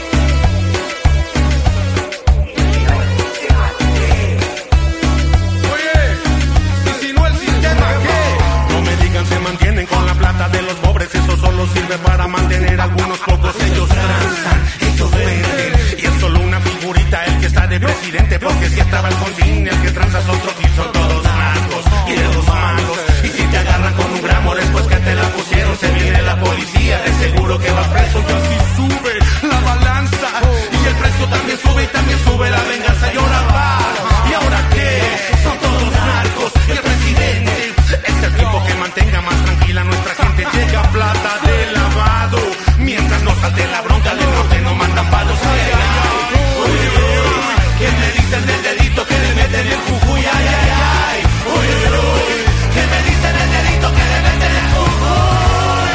Se mantienen con la plata de los pobres, eso solo sirve para mantener a algunos pocos. Ellos transan, ellos venden, y es solo una figurita el que está de presidente, porque si estaba Alfonsín, el que transa es otro, y son todos narcos y de los malos. Y si te agarran con un gramo después que te la pusieron, se viene la policía, de seguro que va preso. Y así sube la balanza, y el precio también sube, y también sube la venganza. Y ahora va, ¿y ahora qué? Son todos narcos, y el presidente es el tipo que mantenga más tranquila a nuestra gente. Llega plata de lavado, mientras no salte la bronca del norte no mandan palos. Ay, ay, ay, uy, uy, ¿qué me dicen del dedito que le meten el Jujuy? Ay, ay, ay, uy, uy, ¿qué me dicen del dedito que le meten el Jujuy?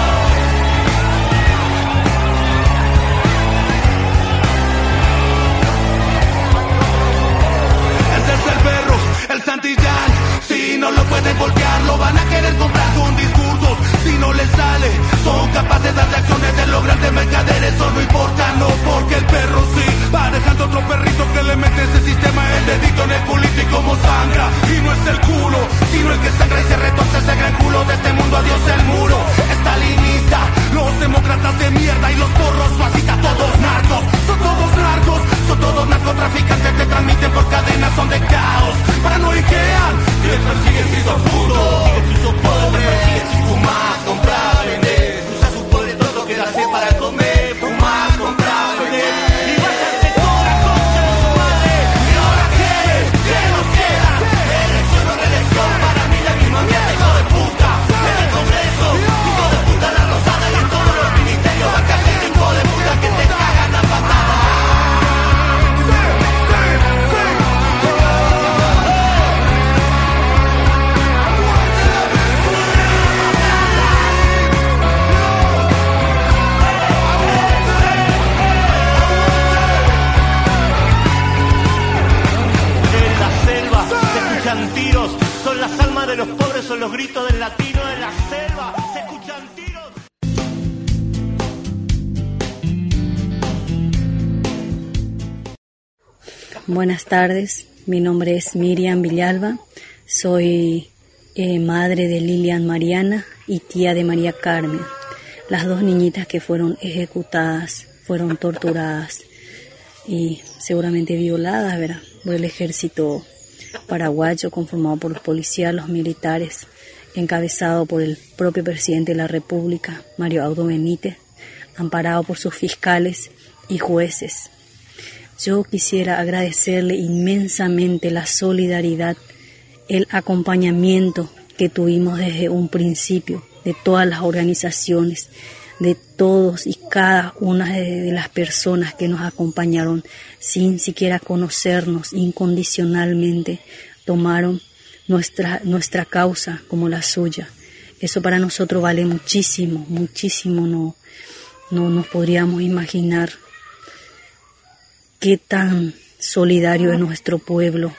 Ese es el perro, el Santillán. Si no lo pueden voltear, lo van a querer comprar con discursos. Si no les sale, son capaces de acciones de lograr de mercader. Eso no importa, no, porque el perro sí va dejando otro perrito que le mete ese sistema el dedito en el culito y como sangra. Y no es el culo, sino el que sangra y se retorce ese gran culo de este mundo. Adiós el muro, estalinista, los demócratas de mierda y los porros fascistas, todos narcos, son todos narcotraficantes, te transmiten por cadenas, son de caos, paranoiquean, te persiguen si sos puto, si sos pobre, si fumás, comprás, vendés, usas un pobre todo que hace para comer, fumás, comprás, vendés, y váyanse toda la concha de su madre. ¿Y ahora qué? ¿Qué nos queda? Elección o reelección, para mí la misma mierda, hijo de puta. En el Congreso, hijo de puta la Rosada, y en todos los ministerios va a caer, hijo de puta que te cagan a patadas. Tiros, son las almas de los pobres, son los gritos del latino de la selva, se escuchan tiros. Buenas tardes, mi nombre es Miriam Villalba, soy madre de Lilian Mariana y tía de María Carmen, las dos niñitas que fueron ejecutadas, fueron torturadas y seguramente violadas, ¿verdad?, por el ejército paraguayo conformado por los policías, los militares, encabezado por el propio presidente de la República, Mario Audo Benítez, amparado por sus fiscales y jueces. Yo quisiera agradecerle inmensamente la solidaridad, el acompañamiento que tuvimos desde un principio de todas las organizaciones, de todos y cada una de las personas que nos acompañaron sin siquiera conocernos incondicionalmente, tomaron nuestra causa como la suya. Eso para nosotros vale muchísimo, muchísimo. No nos podríamos imaginar qué tan solidario es nuestro pueblo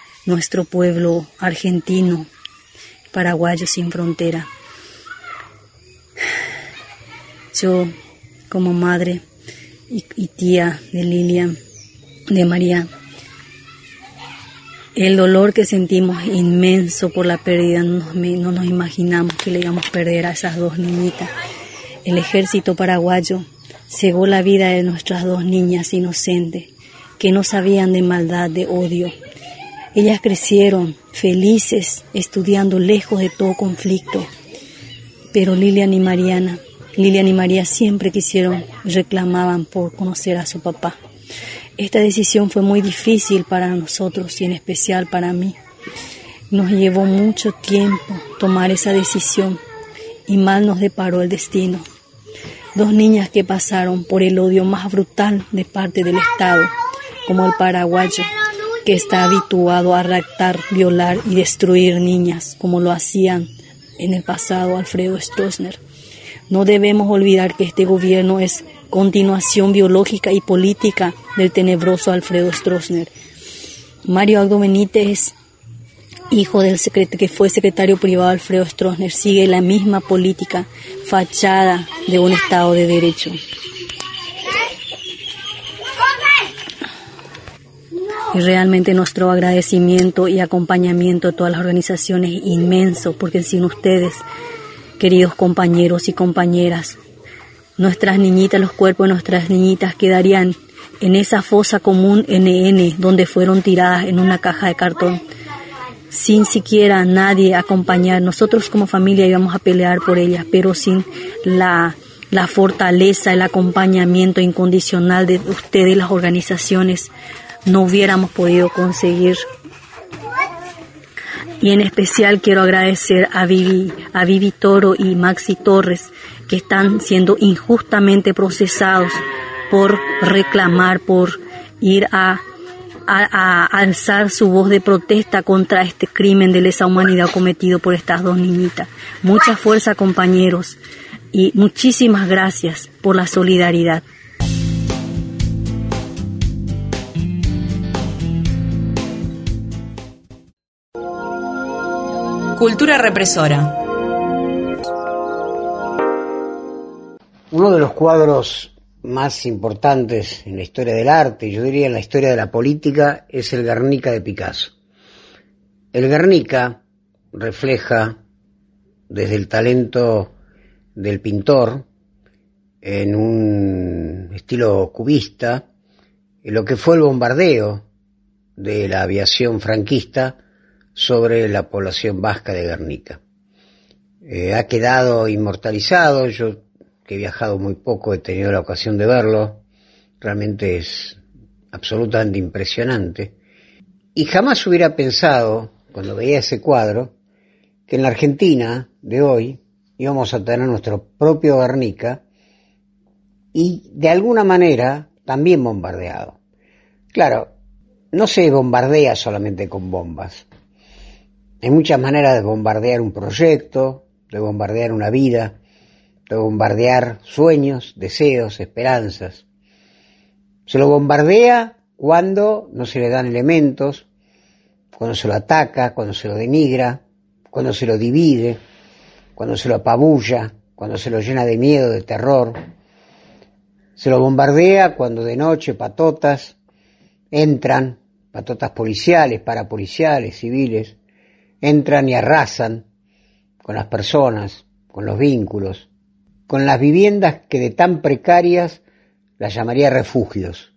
argentino, paraguayo sin frontera. Yo, como madre y tía de Lilian, de María, el dolor que sentimos inmenso por la pérdida, no nos imaginamos que le íbamos a perder a esas dos niñitas. El ejército paraguayo cegó la vida de nuestras dos niñas inocentes, que no sabían de maldad, de odio. Ellas crecieron felices, estudiando lejos de todo conflicto. Pero Lilian y María siempre reclamaban por conocer a su papá. Esta decisión fue muy difícil para nosotros y en especial para mí. Nos llevó mucho tiempo tomar esa decisión y mal nos deparó el destino. Dos niñas que pasaron por el odio más brutal de parte del Estado, como el paraguayo, que está habituado a raptar, violar y destruir niñas, como lo hacían en el pasado Alfredo Stroessner. No debemos olvidar que este gobierno es continuación biológica y política del tenebroso Alfredo Stroessner. Mario Aldo Benítez, hijo del que fue secretario privado de Alfredo Stroessner, sigue la misma política fachada de un Estado de Derecho. Y realmente nuestro agradecimiento y acompañamiento a todas las organizaciones es inmenso, porque sin ustedes, queridos compañeros y compañeras, nuestras niñitas, los cuerpos de nuestras niñitas quedarían en esa fosa común NN, donde fueron tiradas en una caja de cartón, sin siquiera nadie acompañar. Nosotros como familia íbamos a pelear por ellas, pero sin la fortaleza, el acompañamiento incondicional de ustedes, las organizaciones, no hubiéramos podido conseguir. Y en especial quiero agradecer a Vivi Toro y Maxi Torres, que están siendo injustamente procesados por reclamar, por ir a alzar su voz de protesta contra este crimen de lesa humanidad cometido por estas dos niñitas. Mucha fuerza, compañeros, y muchísimas gracias por la solidaridad. Cultura represora. Uno de los cuadros más importantes en la historia del arte, yo diría en la historia de la política, es el Guernica de Picasso. El Guernica refleja desde el talento del pintor en un estilo cubista lo que fue el bombardeo de la aviación franquista sobre la población vasca de Guernica. Ha quedado inmortalizado. Yo, que he viajado muy poco, he tenido la ocasión de verlo. Realmente es absolutamente impresionante. Y jamás hubiera pensado, cuando veía ese cuadro, que en la Argentina de hoy íbamos a tener nuestro propio Guernica y de alguna manera también bombardeado. Claro, no se bombardea solamente con bombas. Hay muchas maneras de bombardear un proyecto, de bombardear una vida, de bombardear sueños, deseos, esperanzas. Se lo bombardea cuando no se le dan elementos, cuando se lo ataca, cuando se lo denigra, cuando se lo divide, cuando se lo apabulla, cuando se lo llena de miedo, de terror. Se lo bombardea cuando de noche patotas entran, patotas policiales, parapoliciales, civiles, entran y arrasan con las personas, con los vínculos, con las viviendas que de tan precarias las llamaría refugios.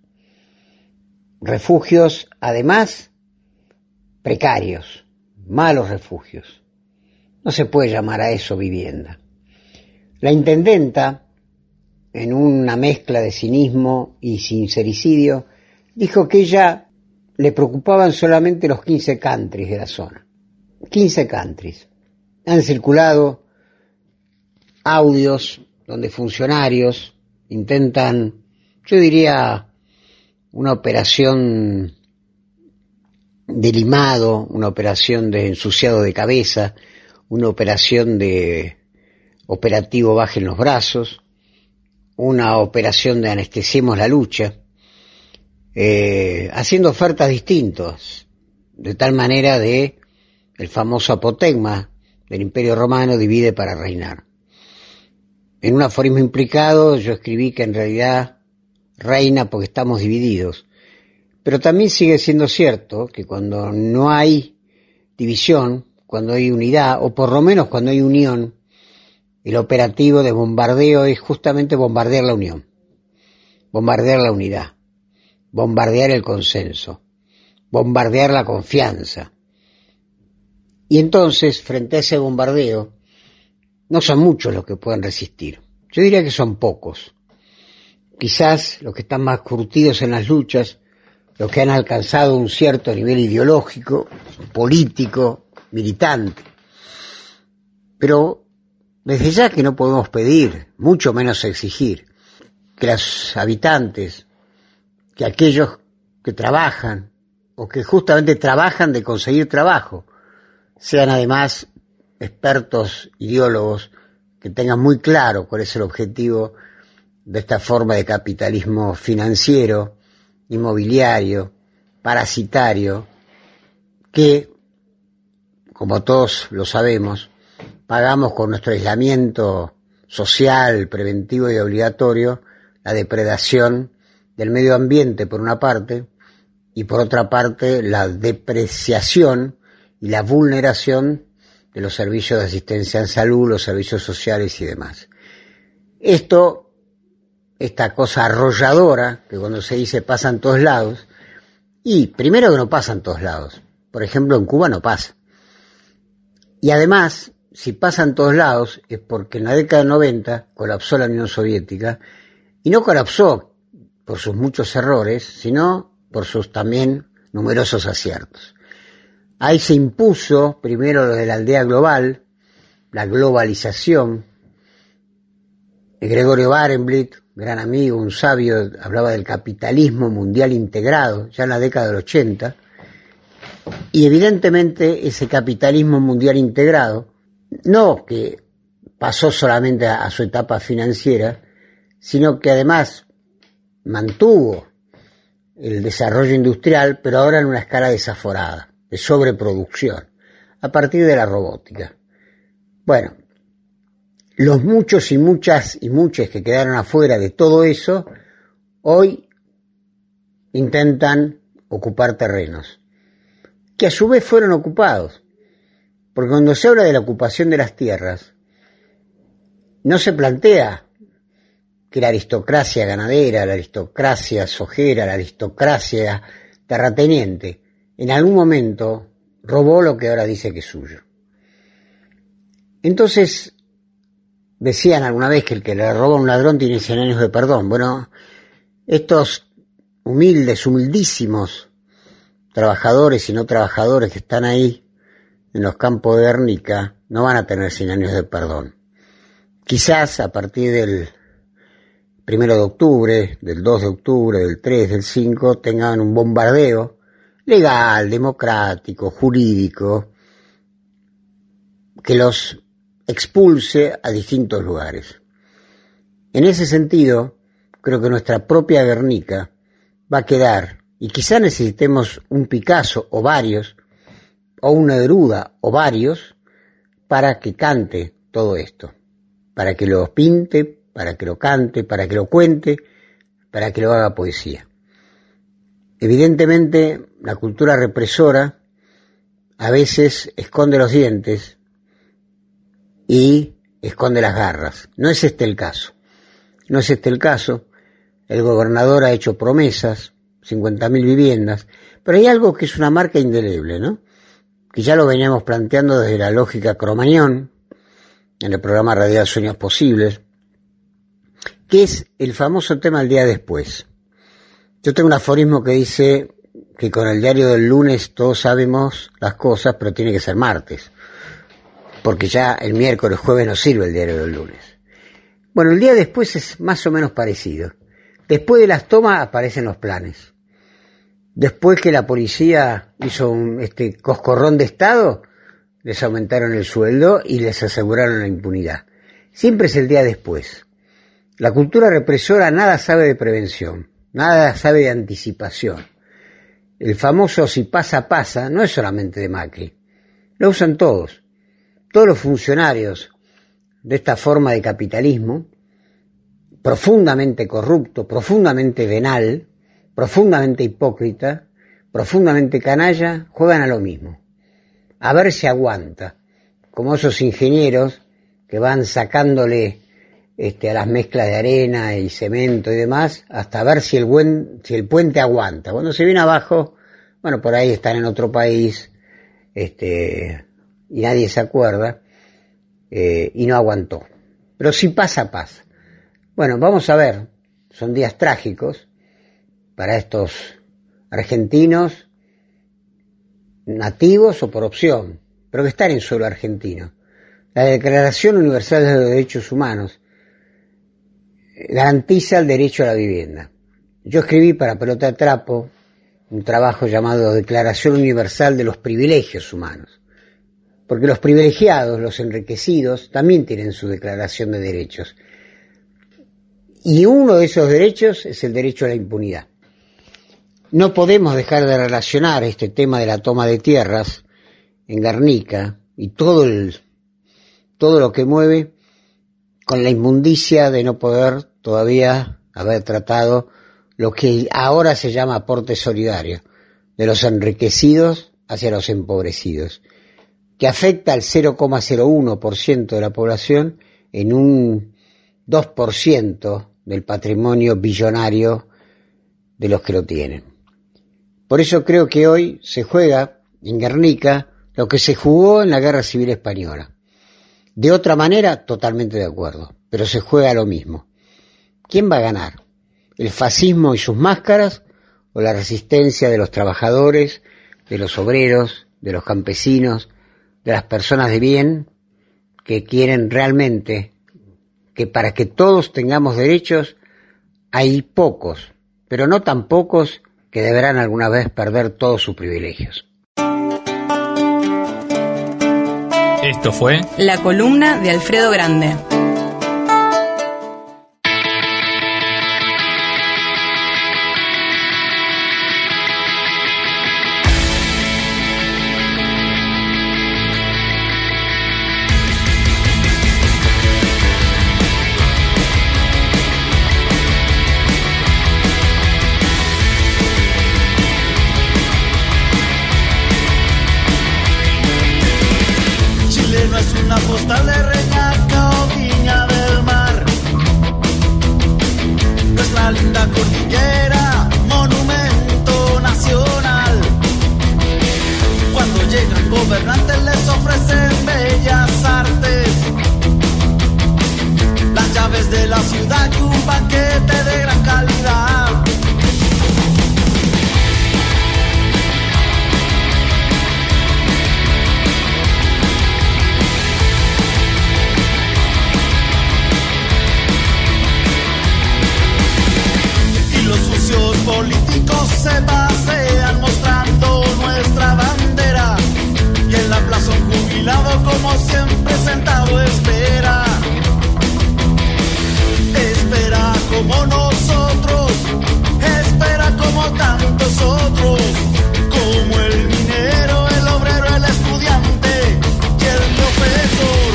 Refugios, además, precarios, malos refugios. No se puede llamar a eso vivienda. La intendenta, en una mezcla de cinismo y sincericidio, dijo que ella le preocupaban solamente los 15 countries de la zona. 15 countries. Han circulado audios donde funcionarios intentan, yo diría, una operación de limado, una operación de ensuciado de cabeza, una operación de operativo bajen los brazos, una operación de anestesiemos la lucha, haciendo ofertas distintas, de tal manera de el famoso apotegma del Imperio Romano, divide para reinar. En un aforismo implicado yo escribí que en realidad reina porque estamos divididos, pero también sigue siendo cierto que cuando no hay división, cuando hay unidad, o por lo menos cuando hay unión, el operativo de bombardeo es justamente bombardear la unión, bombardear la unidad, bombardear el consenso, bombardear la confianza. Y entonces, frente a ese bombardeo, no son muchos los que pueden resistir. Yo diría que son pocos. Quizás los que están más curtidos en las luchas, los que han alcanzado un cierto nivel ideológico, político, militante. Pero desde ya que no podemos pedir, mucho menos exigir, que los habitantes, que aquellos que trabajan, o que justamente trabajan de conseguir trabajo, sean además expertos, ideólogos, que tengan muy claro cuál es el objetivo de esta forma de capitalismo financiero, inmobiliario, parasitario, que, como todos lo sabemos, pagamos con nuestro aislamiento social, preventivo y obligatorio, la depredación del medio ambiente por una parte, y por otra parte la depreciación y la vulneración de los servicios de asistencia en salud, los servicios sociales y demás. Esta cosa arrolladora, que cuando se dice pasa en todos lados, y primero que no pasa en todos lados, por ejemplo en Cuba no pasa. Y además, si pasa en todos lados, es porque en la década del 90 colapsó la Unión Soviética, y no colapsó por sus muchos errores, sino por sus también numerosos aciertos. Ahí se impuso primero lo de la aldea global, la globalización. Gregorio Barenblit, gran amigo, un sabio, hablaba del capitalismo mundial integrado, ya en la década del 80, y evidentemente ese capitalismo mundial integrado, no que pasó solamente a su etapa financiera, sino que además mantuvo el desarrollo industrial, pero ahora en una escala desaforada, de sobreproducción, a partir de la robótica. Bueno, los muchos y muchas y muchas que quedaron afuera de todo eso, hoy intentan ocupar terrenos, que a su vez fueron ocupados, porque cuando se habla de la ocupación de las tierras, no se plantea que la aristocracia ganadera, la aristocracia sojera, la aristocracia terrateniente, en algún momento robó lo que ahora dice que es suyo. Entonces, decían alguna vez que el que le roba a un ladrón tiene 100 años de perdón. Bueno, estos humildísimos trabajadores y no trabajadores que están ahí en los campos de Guernica no van a tener 100 años de perdón. Quizás a partir del 1 de octubre, del 2 de octubre, del 3, del 5, tengan un bombardeo legal, democrático, jurídico, que los expulse a distintos lugares. En ese sentido, creo que nuestra propia Guernica va a quedar, y quizá necesitemos un Picasso o varios, o una Neruda o varios, para que cante todo esto, para que lo pinte, para que lo cante, para que lo cuente, para que lo haga poesía. Evidentemente, la cultura represora a veces esconde los dientes y esconde las garras. No es este el caso. No es este el caso. El gobernador ha hecho promesas, 50.000 viviendas, pero hay algo que es una marca indeleble, ¿no? Que ya lo veníamos planteando desde la lógica Cromañón, en el programa radial Sueños Posibles, que es el famoso tema del día después. Yo tengo un aforismo que dice que con el diario del lunes todos sabemos las cosas, pero tiene que ser martes, porque ya el miércoles, jueves no sirve el diario del lunes. Bueno, el día después es más o menos parecido. Después de las tomas aparecen los planes. Después que la policía hizo un coscorrón de Estado, les aumentaron el sueldo y les aseguraron la impunidad. Siempre es el día después. La cultura represora nada sabe de prevención, nada sabe de anticipación. El famoso si pasa, pasa no es solamente de Macri. Lo usan todos. Todos los funcionarios de esta forma de capitalismo, profundamente corrupto, profundamente venal, profundamente hipócrita, profundamente canalla, juegan a lo mismo. A ver si aguanta, como esos ingenieros que van sacándole a las mezclas de arena y cemento y demás, hasta ver si el puente aguanta. Cuando se viene abajo, bueno, por ahí están en otro país, y nadie se acuerda, y no aguantó. Pero si pasa, pasa. Bueno, vamos a ver, son días trágicos para estos argentinos, nativos o por opción, pero que están en suelo argentino. La Declaración Universal de los Derechos Humanos garantiza el derecho a la vivienda. Yo escribí para Pelota de Trapo un trabajo llamado Declaración Universal de los Privilegios Humanos. Porque los privilegiados, los enriquecidos, también tienen su declaración de derechos. Y uno de esos derechos es el derecho a la impunidad. No podemos dejar de relacionar este tema de la toma de tierras en Guernica y todo lo que mueve con la inmundicia de no poder todavía haber tratado lo que ahora se llama aporte solidario, de los enriquecidos hacia los empobrecidos, que afecta al 0,01% de la población en un 2% del patrimonio billonario de los que lo tienen. Por eso creo que hoy se juega en Guernica lo que se jugó en la Guerra Civil Española. De otra manera, totalmente de acuerdo, pero se juega lo mismo. ¿Quién va a ganar? ¿El fascismo y sus máscaras o la resistencia de los trabajadores, de los obreros, de los campesinos, de las personas de bien que quieren realmente que para que todos tengamos derechos hay pocos, pero no tan pocos que deberán alguna vez perder todos sus privilegios? Esto fue la columna de Alfredo Grande. Una postal de Reñaca o Viña del Mar. No es la linda cordillera, monumento nacional. Cuando llegan gobernantes les ofrecen bellas artes, las llaves de la ciudad y un banquete de gran calidad. Políticos se pasean mostrando nuestra bandera y en la plaza un jubilado como siempre sentado espera como nosotros, espera como tantos otros, como el minero, el obrero, el estudiante y el profesor.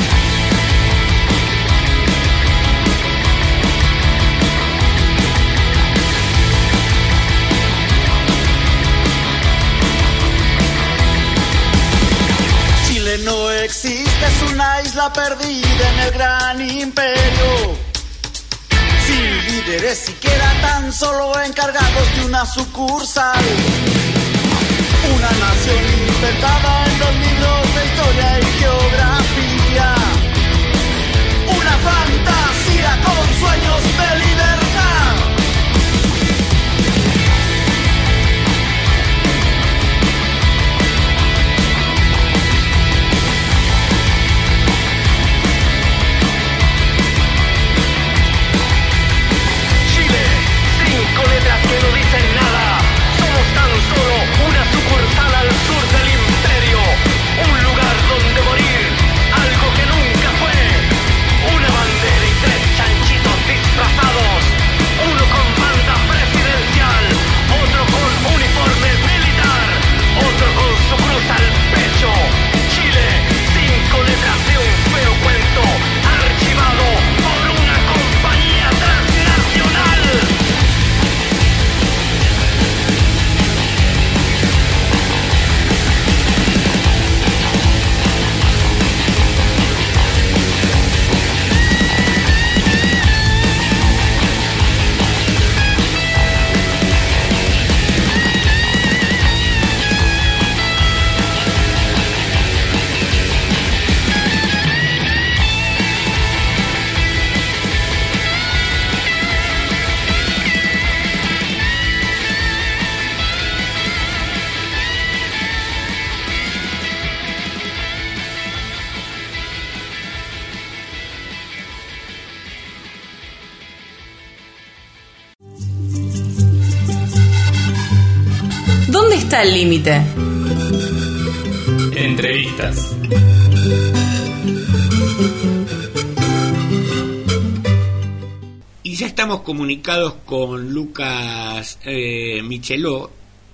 No existe, es una isla perdida en el gran imperio, sin líderes siquiera, tan solo encargados de una sucursal. Una nación inventada en los libros de historia y geografía, una fantasía con sueños de libertad. Letras que no dicen nada, somos tan solo una sucursal al sur del imperio, un lugar donde morir, algo que nunca fue, una bandera y tres chanchitos disfrazados. Entrevista al límite. Entrevistas. Y ya estamos comunicados con Lucas Michelot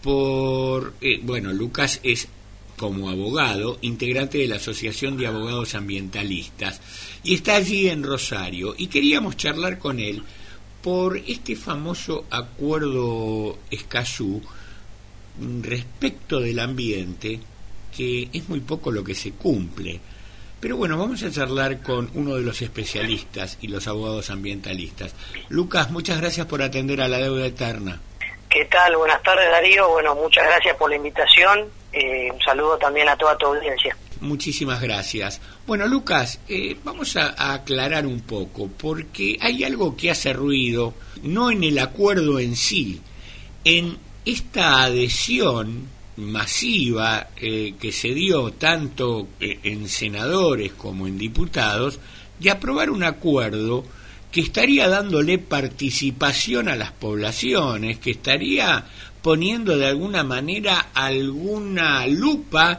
Lucas es, como abogado, integrante de la Asociación de Abogados Ambientalistas y está allí en Rosario, y queríamos charlar con él por este famoso acuerdo Escazú respecto del ambiente, que es muy poco lo que se cumple. Pero bueno, vamos a charlar con uno de los especialistas y los abogados ambientalistas. Lucas, muchas gracias por atender a La Deuda Eterna. ¿Qué tal? Buenas tardes, Darío. Bueno, muchas gracias por la invitación. Un saludo también a toda tu audiencia. Muchísimas gracias. Bueno, Lucas, vamos a aclarar un poco, porque hay algo que hace ruido, no en el acuerdo en sí, en esta adhesión masiva que se dio tanto en senadores como en diputados, de aprobar un acuerdo que estaría dándole participación a las poblaciones, que estaría poniendo de alguna manera alguna lupa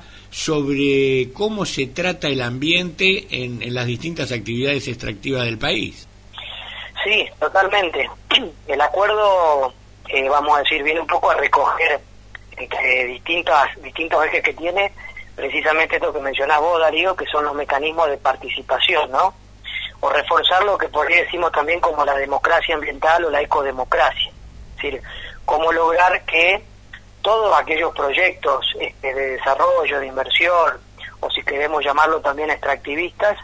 sobre cómo se trata el ambiente en las distintas actividades extractivas del país. Sí, totalmente. El acuerdo, vamos a decir, viene un poco a recoger entre distintos ejes que tiene, precisamente esto que mencionás vos, Darío, que son los mecanismos de participación, ¿no? O reforzar lo que por ahí decimos también como la democracia ambiental o la ecodemocracia. Es decir, cómo lograr que todos aquellos proyectos de desarrollo, de inversión, o si queremos llamarlo también extractivistas,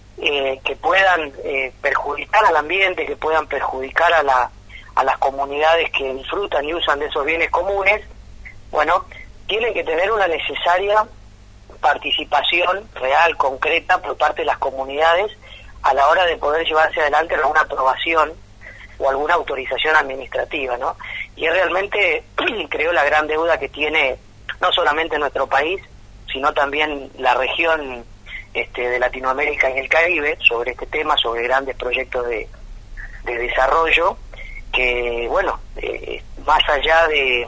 que puedan perjudicar al ambiente, que puedan perjudicar a las comunidades que disfrutan y usan de esos bienes comunes, bueno, tienen que tener una necesaria participación real, concreta, por parte de las comunidades a la hora de poder llevarse adelante alguna aprobación o alguna autorización administrativa, ¿no? Y es realmente, creo, la gran deuda que tiene no solamente nuestro país, sino también la región de Latinoamérica y el Caribe, sobre este tema, sobre grandes proyectos de desarrollo, que, bueno, más allá de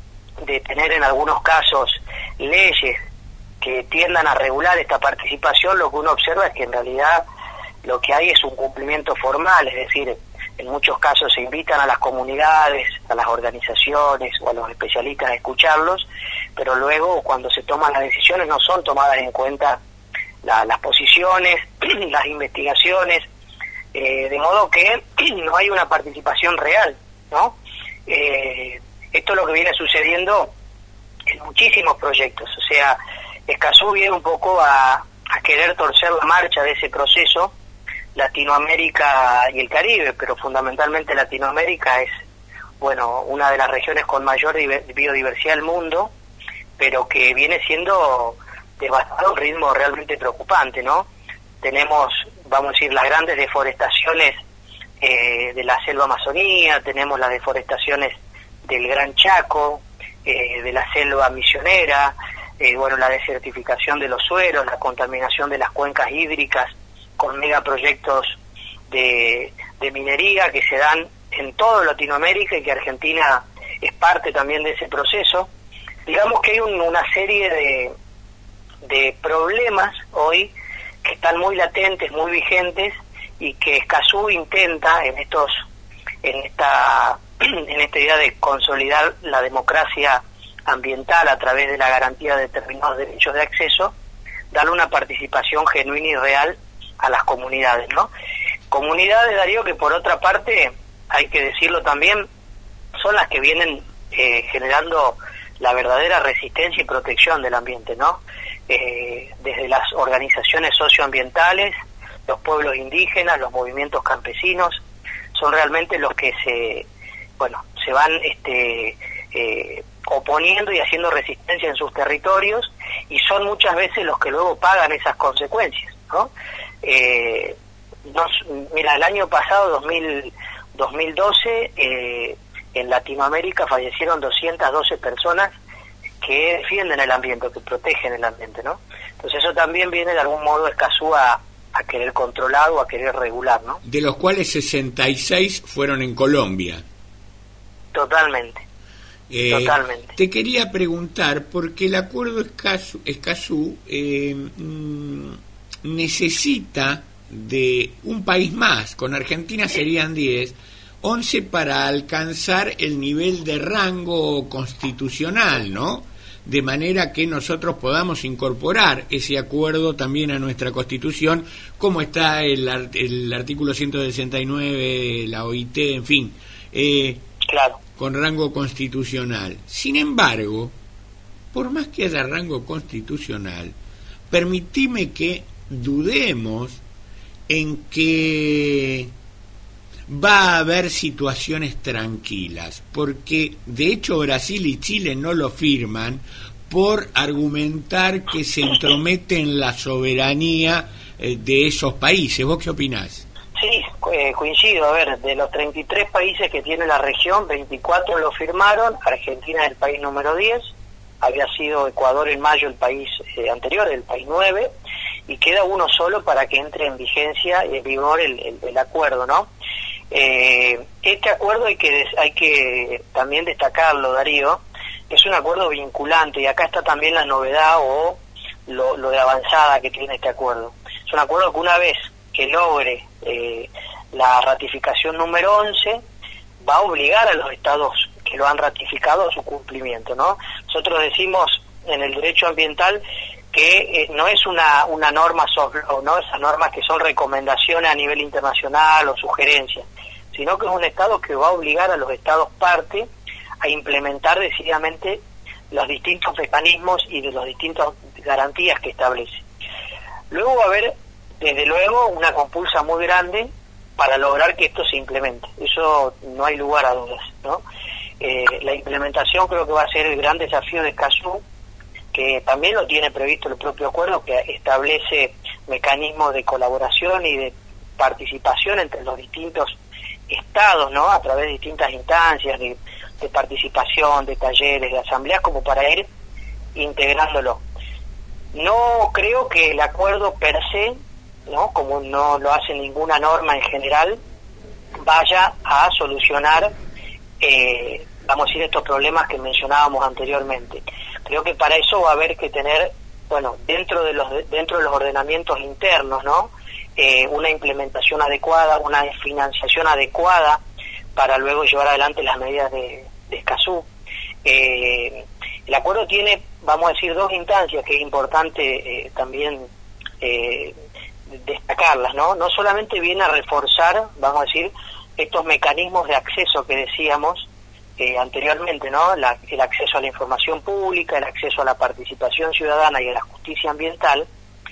tener en algunos casos leyes que tiendan a regular esta participación, lo que uno observa es que en realidad lo que hay es un cumplimiento formal, es decir, en muchos casos se invitan a las comunidades, a las organizaciones o a los especialistas a escucharlos, pero luego cuando se toman las decisiones no son tomadas en cuenta las posiciones, las investigaciones, de modo que no hay una participación real, ¿no? Esto es lo que viene sucediendo en muchísimos proyectos, o sea, Escazú viene un poco a querer torcer la marcha de ese proceso. Latinoamérica y el Caribe, pero fundamentalmente Latinoamérica es, bueno, una de las regiones con mayor biodiversidad del mundo, pero que viene siendo devastado a un ritmo realmente preocupante, ¿no? Tenemos, vamos a decir, las grandes deforestaciones de la selva amazonía, tenemos las deforestaciones del Gran Chaco, de la selva misionera, bueno, la desertificación de los suelos, la contaminación de las cuencas hídricas, con megaproyectos de minería que se dan en toda Latinoamérica y que Argentina es parte también de ese proceso. Digamos que hay una serie de problemas hoy que están muy latentes, muy vigentes, y que Escazú intenta en esta idea de consolidar la democracia ambiental a través de la garantía de determinados derechos de acceso, darle una participación genuina y real a las comunidades, ¿no? Comunidades, Darío, que por otra parte, hay que decirlo también, son las que vienen generando la verdadera resistencia y protección del ambiente, ¿no? Desde las organizaciones socioambientales, los pueblos indígenas, los movimientos campesinos, son realmente los que se van oponiendo y haciendo resistencia en sus territorios, y son muchas veces los que luego pagan esas consecuencias, ¿no? Mira, el año pasado, 2012, en Latinoamérica fallecieron 212 personas que defienden el ambiente, que protegen el ambiente, ¿no? Entonces eso también viene de algún modo Escazú a querer controlar o a querer regular, ¿no? De los cuales 66 fueron en Colombia. Totalmente. Totalmente. Te quería preguntar, porque el acuerdo Escazú necesita de un país más, con Argentina serían 10, 11 para alcanzar el nivel de rango constitucional, ¿no? De manera que nosotros podamos incorporar ese acuerdo también a nuestra Constitución, como está el artículo 169, la OIT, en fin, claro, con rango constitucional. Sin embargo, por más que haya rango constitucional, permitime que dudemos en que va a haber situaciones tranquilas, porque de hecho Brasil y Chile no lo firman por argumentar que se entromete en la soberanía de esos países. ¿Vos qué opinás? Sí, coincido. A ver, de los 33 países que tiene la región, 24 lo firmaron. Argentina es el país número 10, había sido Ecuador en mayo el país anterior, el país 9, y queda uno solo para que entre en vigencia y en vigor el acuerdo, ¿no? Este acuerdo hay que también destacarlo, Darío, es un acuerdo vinculante, y acá está también la novedad o lo de avanzada que tiene este acuerdo. Es un acuerdo que una vez que logre la ratificación número 11, va a obligar a los estados que lo han ratificado a su cumplimiento, ¿no? Nosotros decimos en el derecho ambiental que no es una norma soft law, ¿no? Esas normas que son recomendaciones a nivel internacional o sugerencias, sino que es un Estado que va a obligar a los Estados parte a implementar decididamente los distintos mecanismos y de las distintas garantías que establece. Luego va a haber, desde luego, una compulsa muy grande para lograr que esto se implemente. Eso no hay lugar a dudas, ¿no? La implementación creo que va a ser el gran desafío de Escazú, que también lo tiene previsto el propio acuerdo, que establece mecanismos de colaboración y de participación entre los distintos estados, ¿no? A través de distintas instancias de participación, de talleres, de asambleas, como para ir integrándolo. No creo que el acuerdo per se, ¿no? Como no lo hace ninguna norma en general, vaya a solucionar, vamos a decir, estos problemas que mencionábamos anteriormente. Creo que para eso va a haber que tener, bueno, dentro de los ordenamientos internos, ¿no? Una implementación adecuada, una financiación adecuada para luego llevar adelante las medidas de Escazú. El acuerdo tiene, vamos a decir, dos instancias que es importante también destacarlas, ¿no? No solamente viene a reforzar, vamos a decir, estos mecanismos de acceso que decíamos anteriormente, ¿no? El acceso a la información pública, el acceso a la participación ciudadana y a la justicia ambiental,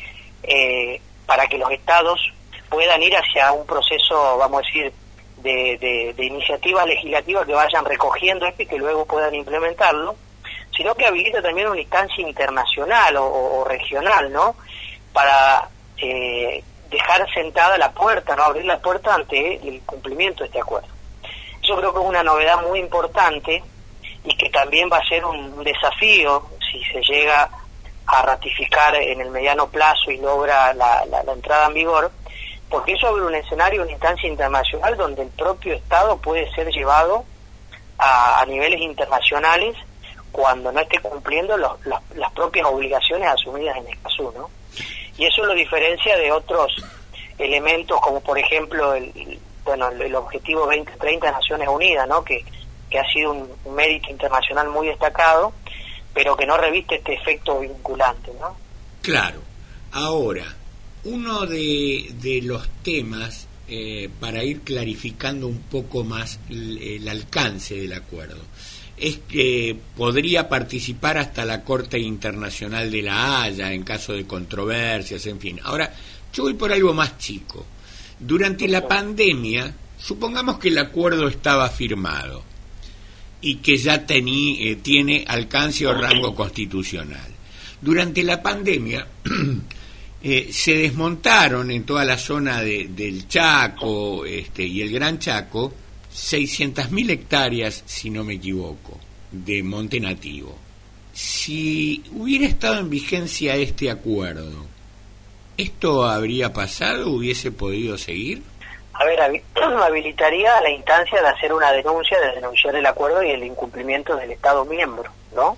para que los estados puedan ir hacia un proceso, vamos a decir, de iniciativas legislativas que vayan recogiendo esto y que luego puedan implementarlo, sino que habilita también una instancia internacional o regional, ¿no? Para dejar sentada la puerta, ¿no? Abrir la puerta ante el cumplimiento de este acuerdo. Eso creo que es una novedad muy importante y que también va a ser un desafío si se llega a ratificar en el mediano plazo y logra la entrada en vigor, porque eso abre un escenario, una instancia internacional donde el propio Estado puede ser llevado a niveles internacionales cuando no esté cumpliendo las propias obligaciones asumidas en Escazú, ¿no? Y eso lo diferencia de otros elementos como por ejemplo el objetivo 2030 de Naciones Unidas, ¿no? Que ha sido un mérito internacional muy destacado, pero que no reviste este efecto vinculante, ¿no? Claro. Ahora, uno de los temas, para ir clarificando un poco más el alcance del acuerdo, es que podría participar hasta la Corte Internacional de la Haya en caso de controversias, en fin. Ahora, yo voy por algo más chico. Durante la pandemia, supongamos que el acuerdo estaba firmado y que ya tiene alcance o rango constitucional. Durante la pandemia se desmontaron en toda la zona del Chaco y el Gran Chaco 600.000 hectáreas, si no me equivoco, de monte nativo. Si hubiera estado en vigencia este acuerdo, ¿esto habría pasado? ¿Hubiese podido seguir? A ver, habilitaría la instancia de hacer una denuncia, de denunciar el acuerdo y el incumplimiento del Estado miembro, ¿no?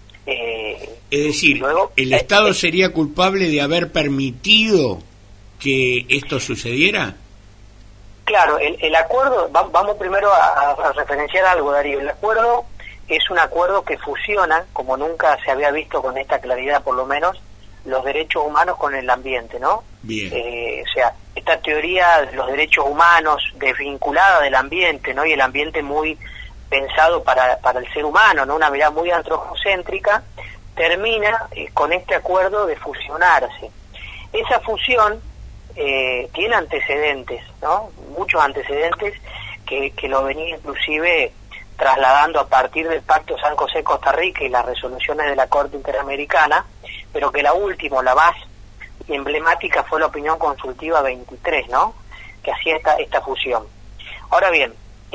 Es decir, luego, ¿el Estado sería culpable de haber permitido que esto sucediera? Claro, el acuerdo, vamos primero a referenciar algo, Darío. El acuerdo es un acuerdo que fusiona, como nunca se había visto con esta claridad por lo menos, los derechos humanos con el ambiente, ¿no? Bien. O sea, esta teoría de los derechos humanos desvinculada del ambiente, ¿no? Y el ambiente muy pensado para el ser humano, ¿no? Una mirada muy antropocéntrica, termina con este acuerdo de fusionarse. Esa fusión tiene antecedentes, ¿no? Muchos antecedentes que lo venía inclusive trasladando a partir del Pacto San José-Costa Rica y las resoluciones de la Corte Interamericana, pero que la última, la más emblemática, fue la opinión consultiva 23, ¿no? Que hacía esta fusión. Ahora bien,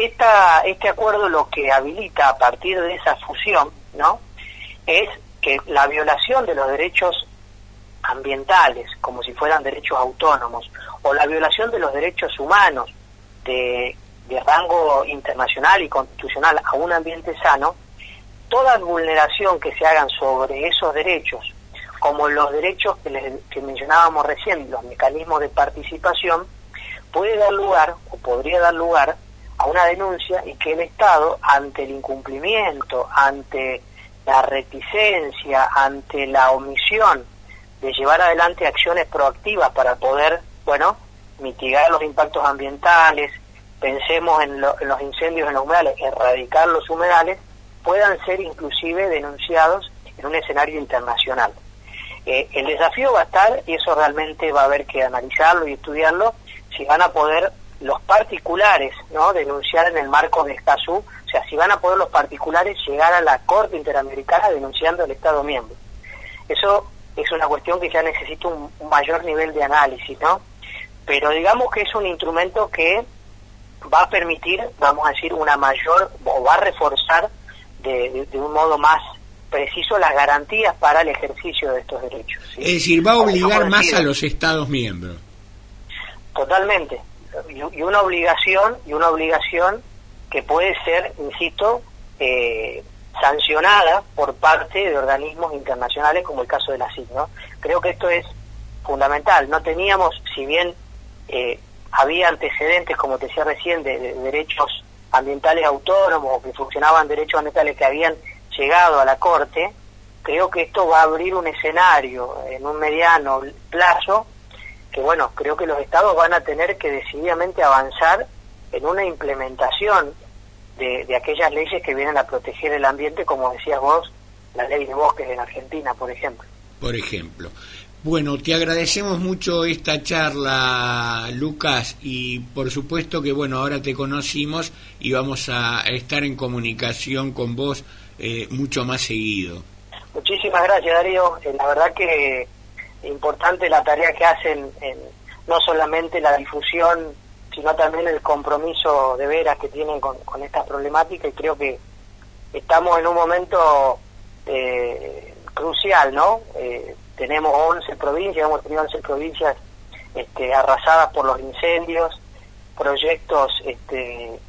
este acuerdo lo que habilita a partir de esa fusión, ¿no? Es que la violación de los derechos ambientales, como si fueran derechos autónomos, o la violación de los derechos humanos de rango internacional y constitucional a un ambiente sano, toda vulneración que se hagan sobre esos derechos, como los derechos que mencionábamos recién, los mecanismos de participación, puede dar lugar, o podría dar lugar, a una denuncia, y que el Estado, ante el incumplimiento, ante la reticencia, ante la omisión de llevar adelante acciones proactivas para poder, mitigar los impactos ambientales, pensemos en los incendios en los humedales, erradicar los humedales, puedan ser inclusive denunciados en un escenario internacional. El desafío va a estar, y eso realmente va a haber que analizarlo y estudiarlo, si van a poder los particulares, ¿no?, denunciar en el marco de Escazú, o sea, si van a poder los particulares llegar a la Corte Interamericana denunciando al Estado miembro. Eso es una cuestión que ya necesita un mayor nivel de análisis, ¿no? Pero digamos que es un instrumento que va a permitir, vamos a decir, una mayor, o va a reforzar de un modo más preciso las garantías para el ejercicio de estos derechos, ¿sí? Es decir, va a obligar más a los Estados miembros. Totalmente. Y una obligación que puede ser, insisto, sancionada por parte de organismos internacionales, como el caso de la CID, ¿no? Creo que esto es fundamental. No teníamos, si bien había antecedentes, como te decía recién, de derechos ambientales autónomos, o que funcionaban derechos ambientales que habían llegado a la Corte, creo que esto va a abrir un escenario en un mediano plazo que, creo que los Estados van a tener que decididamente avanzar en una implementación de aquellas leyes que vienen a proteger el ambiente, como decías vos, la ley de bosques en Argentina, por ejemplo. Bueno, te agradecemos mucho esta charla, Lucas, y por supuesto que, ahora te conocimos y vamos a estar en comunicación con vos mucho más seguido. Muchísimas gracias, Darío. La verdad que es importante la tarea que hacen, no solamente la difusión, sino también el compromiso de veras que tienen con esta problemática, y creo que estamos en un momento crucial, ¿no? Tenemos 11 provincias, hemos tenido 11 provincias arrasadas por los incendios, proyectos de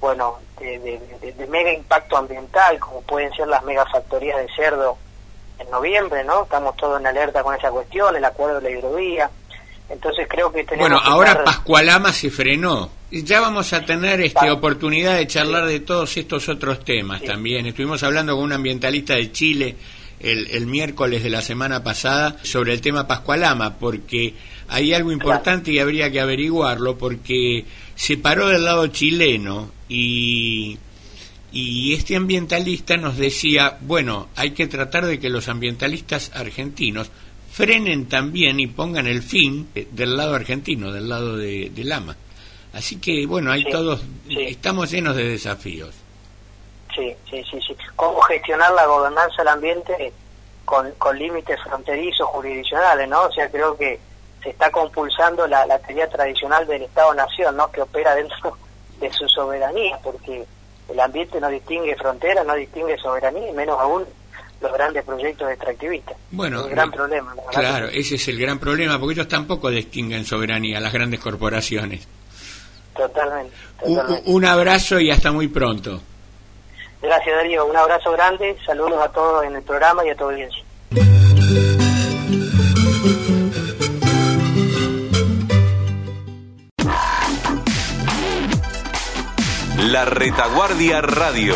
mega impacto ambiental, como pueden ser las megafactorías de cerdo en noviembre, ¿no? Estamos todos en alerta con esa cuestión, el acuerdo de la hidrovía. Entonces creo que tenemos ahora Pascualama se frenó. Ya vamos a tener oportunidad de charlar de todos estos otros temas también. Estuvimos hablando con un ambientalista de Chile el miércoles de la semana pasada sobre el tema Pascualama, porque hay algo importante y habría que averiguarlo, porque se paró del lado chileno y este ambientalista nos decía, hay que tratar de que los ambientalistas argentinos frenen también y pongan el fin del lado argentino, del lado de Lama. Así que, estamos llenos de desafíos. Sí. Cómo gestionar la gobernanza del ambiente con límites fronterizos jurisdiccionales, ¿no? O sea, creo que se está compulsando la teoría tradicional del Estado-Nación, ¿no?, que opera dentro de su soberanía, porque el ambiente no distingue fronteras, no distingue soberanía, y menos aún los grandes proyectos extractivistas. Es un gran problema. Claro, ese es el gran problema, porque ellos tampoco distinguen soberanía, las grandes corporaciones. Totalmente. Un abrazo y hasta muy pronto. Gracias, Darío. Un abrazo grande. Saludos a todos en el programa y a tu audiencia. La Retaguardia Radio.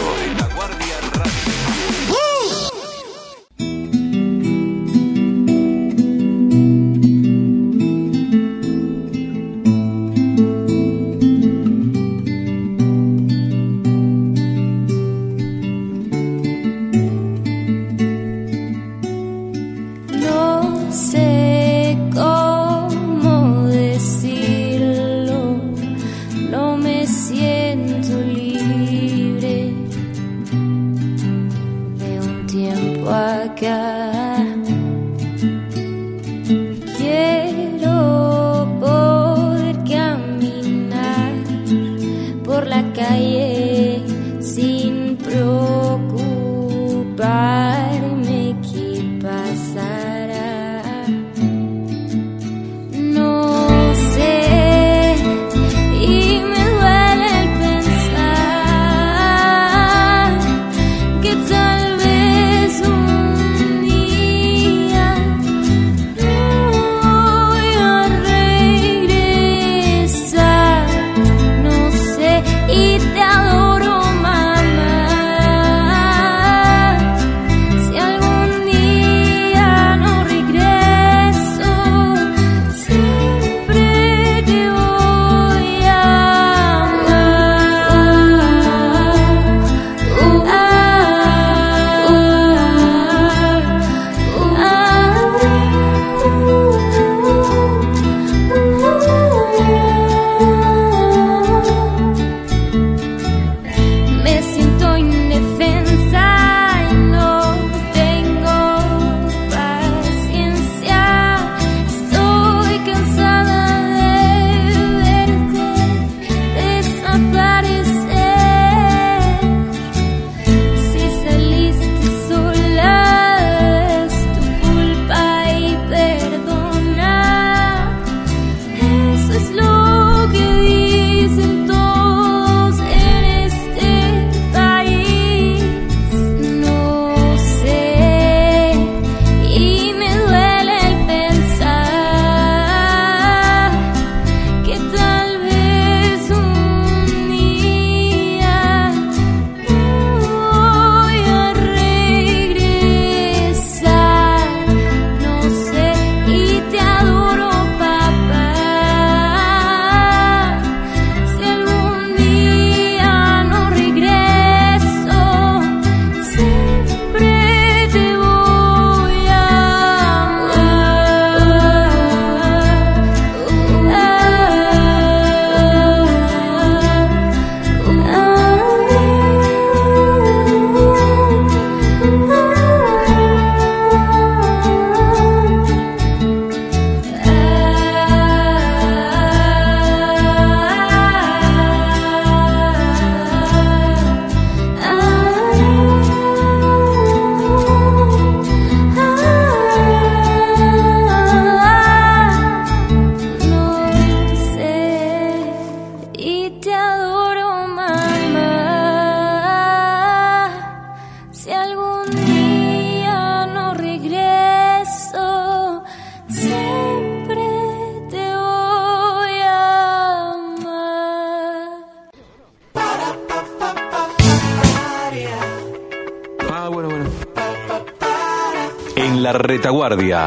En la retaguardia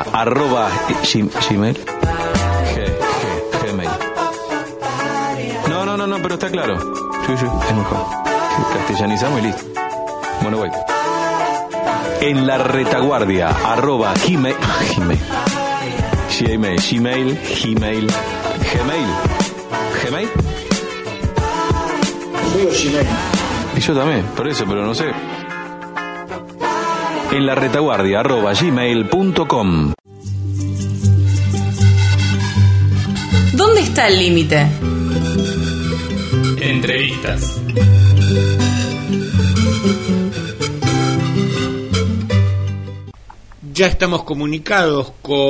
@gmail. Gmail. No, pero está claro. Sí, es mejor. Castellanizamos y listo. Bueno, voy. En la retaguardia @gmail. Gmail. Y yo también, por eso, pero no sé. En la retaguardia @gmail.com. ¿Dónde está el límite? Entrevistas. Ya estamos comunicados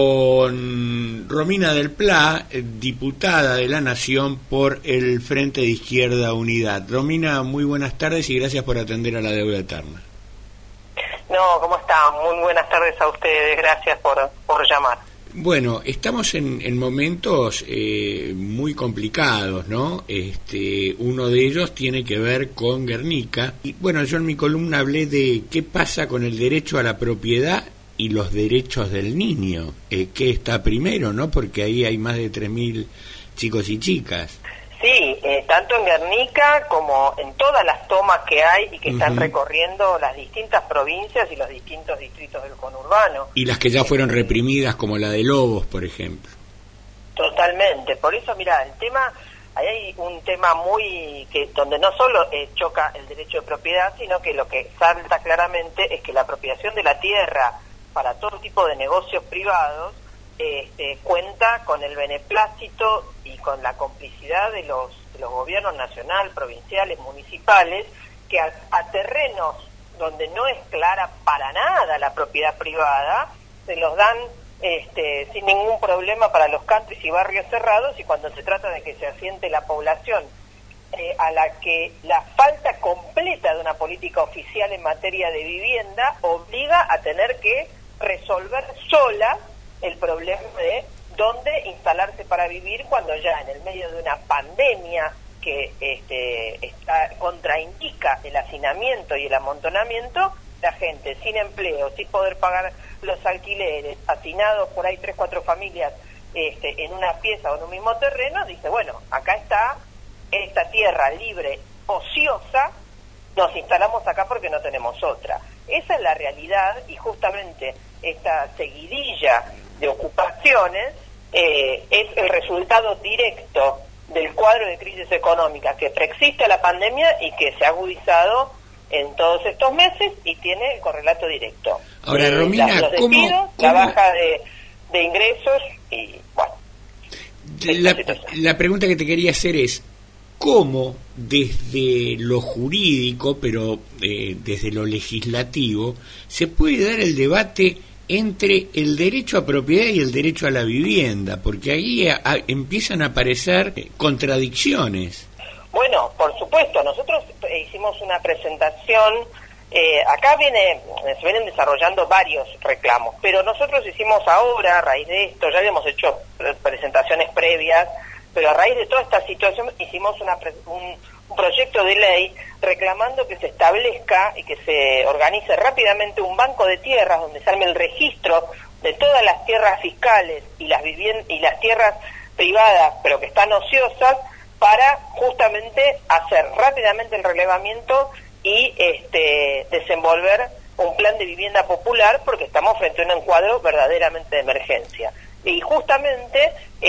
con Romina del Pla, diputada de la Nación por el Frente de Izquierda Unidad. Romina, muy buenas tardes y gracias por atender a La Deuda Eterna. No, ¿cómo está? Muy buenas tardes a ustedes, gracias por llamar. Bueno, estamos en momentos muy complicados, ¿no? Uno de ellos tiene que ver con Guernica. Y bueno, yo en mi columna hablé de qué pasa con el derecho a la propiedad y los derechos del niño. ¿Qué está primero, no? Porque ahí hay más de 3.000 chicos y chicas. Sí, tanto en Guernica como en todas las tomas que hay y que están recorriendo las distintas provincias y los distintos distritos del conurbano. Y las que ya fueron reprimidas, como la de Lobos, por ejemplo. Totalmente. Por eso, mira, ahí hay un tema donde no solo choca el derecho de propiedad, sino que lo que salta claramente es que la apropiación de la tierra para todo tipo de negocios privados cuenta con el beneplácito y con la complicidad de los gobiernos nacional, provinciales, municipales, que a terrenos donde no es clara para nada la propiedad privada, se los dan sin ningún problema para los countries y barrios cerrados, y cuando se trata de que se asiente la población a la que la falta completa de una política oficial en materia de vivienda obliga a tener que resolver sola el problema de dónde instalarse para vivir, cuando ya en el medio de una pandemia que contraindica el hacinamiento y el amontonamiento, la gente sin empleo, sin poder pagar los alquileres, hacinados por ahí 3-4 familias en una pieza o en un mismo terreno, dice, bueno, acá está esta tierra libre, ociosa, nos instalamos acá porque no tenemos otra. Esa es la realidad, y justamente esta seguidilla de ocupaciones es el resultado directo del cuadro de crisis económica que preexiste a la pandemia y que se ha agudizado en todos estos meses y tiene correlato directo. Ahora, Romina, los despidos, la baja de ingresos y, bueno. La pregunta que te quería hacer es, ¿cómo desde lo jurídico, pero desde lo legislativo, se puede dar el debate entre el derecho a propiedad y el derecho a la vivienda? Porque ahí empiezan a aparecer contradicciones. Bueno, por supuesto, nosotros hicimos una presentación, acá se vienen desarrollando varios reclamos, pero nosotros hicimos ahora, a raíz de esto, ya habíamos hecho presentaciones previas, pero a raíz de toda esta situación hicimos un proyecto de ley reclamando que se establezca y que se organice rápidamente un banco de tierras donde se arme el registro de todas las tierras fiscales y las tierras privadas, pero que están ociosas, para justamente hacer rápidamente el relevamiento y desenvolver un plan de vivienda popular, porque estamos frente a un encuadro verdaderamente de emergencia. Y justamente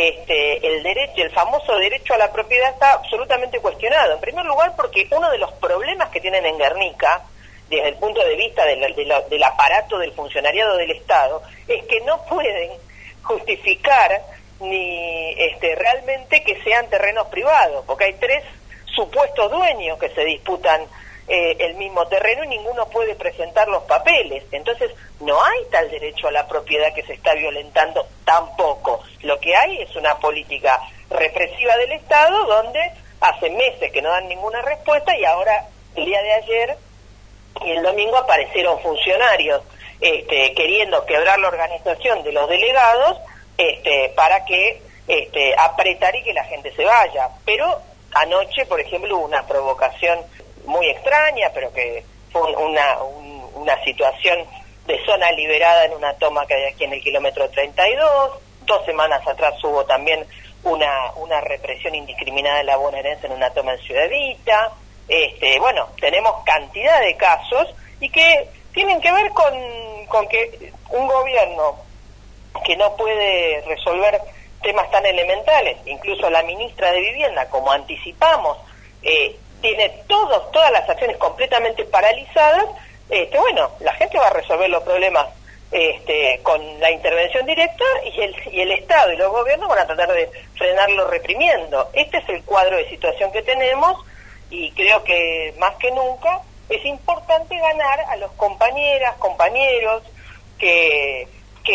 el famoso derecho a la propiedad está absolutamente cuestionado. En primer lugar, porque uno de los problemas que tienen en Guernica, desde el punto de vista del aparato del funcionariado del Estado, es que no pueden justificar ni realmente que sean terrenos privados, porque hay 3 supuestos dueños que se disputan el mismo terreno y ninguno puede presentar los papeles. Entonces no hay tal derecho a la propiedad que se está violentando tampoco. Lo que hay es una política represiva del Estado, donde hace meses que no dan ninguna respuesta, y ahora, el día de ayer y el domingo, aparecieron funcionarios queriendo quebrar la organización de los delegados para que apretar y que la gente se vaya. Pero anoche, por ejemplo, hubo una provocación muy extraña, pero que fue una situación de zona liberada en una toma que hay aquí en el kilómetro 32. 2 semanas atrás hubo también una represión indiscriminada de la bonaerense en una toma en Ciudad Evita. Bueno, tenemos cantidad de casos y que tienen que ver con que un gobierno que no puede resolver temas tan elementales, incluso la ministra de Vivienda, como anticipamos, tiene todas las acciones completamente paralizadas. Bueno, la gente va a resolver los problemas con la intervención directa, y el Estado y los gobiernos van a tratar de frenarlo reprimiendo. Este es el cuadro de situación que tenemos, y creo que más que nunca es importante ganar a los compañeros que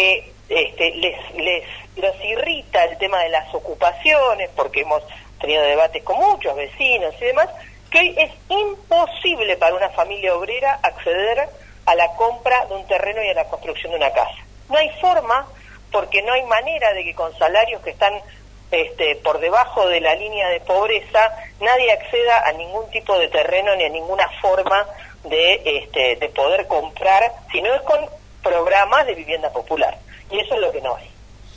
los irrita el tema de las ocupaciones, porque hemos tenido debates con muchos vecinos y demás, que hoy es imposible para una familia obrera acceder a la compra de un terreno y a la construcción de una casa. No hay forma, porque no hay manera de que con salarios que están por debajo de la línea de pobreza, nadie acceda a ningún tipo de terreno ni a ninguna forma de poder comprar, si no es con programas de vivienda popular. Y eso es lo que no hay.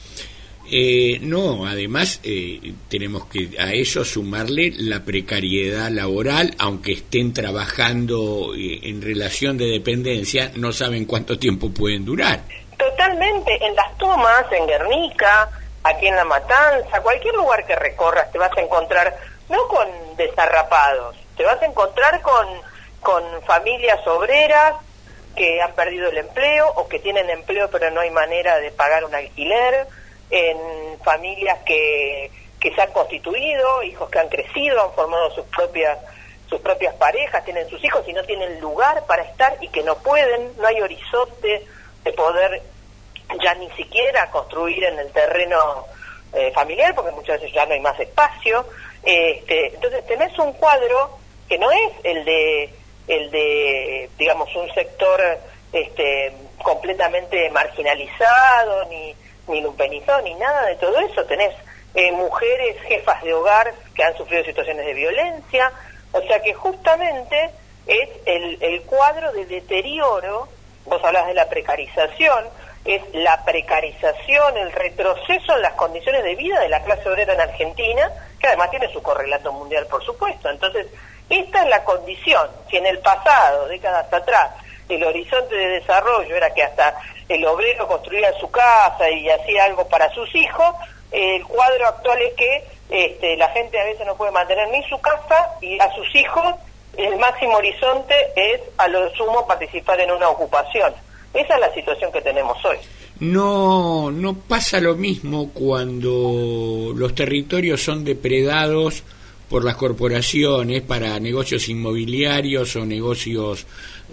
No, además tenemos que a eso sumarle la precariedad laboral, aunque estén trabajando en relación de dependencia, no saben cuánto tiempo pueden durar. Totalmente, en Las Tumas, en Guernica, aquí en La Matanza, cualquier lugar que recorras te vas a encontrar, no con desarrapados, te vas a encontrar con familias obreras que han perdido el empleo o que tienen empleo pero no hay manera de pagar un alquiler, en familias que se han constituido, hijos que han crecido, han formado sus propias parejas, tienen sus hijos y no tienen lugar para estar y que no pueden, no hay horizonte de poder ya ni siquiera construir en el terreno familiar, porque muchas veces ya no hay más espacio. Entonces tenés un cuadro que no es el de digamos un sector completamente marginalizado ni lumpenizado ni nada de todo eso. Tenés mujeres jefas de hogar que han sufrido situaciones de violencia, o sea que justamente es el cuadro de deterioro. Vos hablás de la precarización, es la precarización, el retroceso en las condiciones de vida de la clase obrera en Argentina, que además tiene su correlato mundial, por supuesto. Entonces, esta es la condición. Si en el pasado, décadas atrás, el horizonte de desarrollo era que hasta el obrero construía su casa y hacía algo para sus hijos, el cuadro actual es que la gente a veces no puede mantener ni su casa y a sus hijos el máximo horizonte es a lo sumo participar en una ocupación. Esa es la situación que tenemos hoy. No pasa lo mismo cuando los territorios son depredados por las corporaciones para negocios inmobiliarios o negocios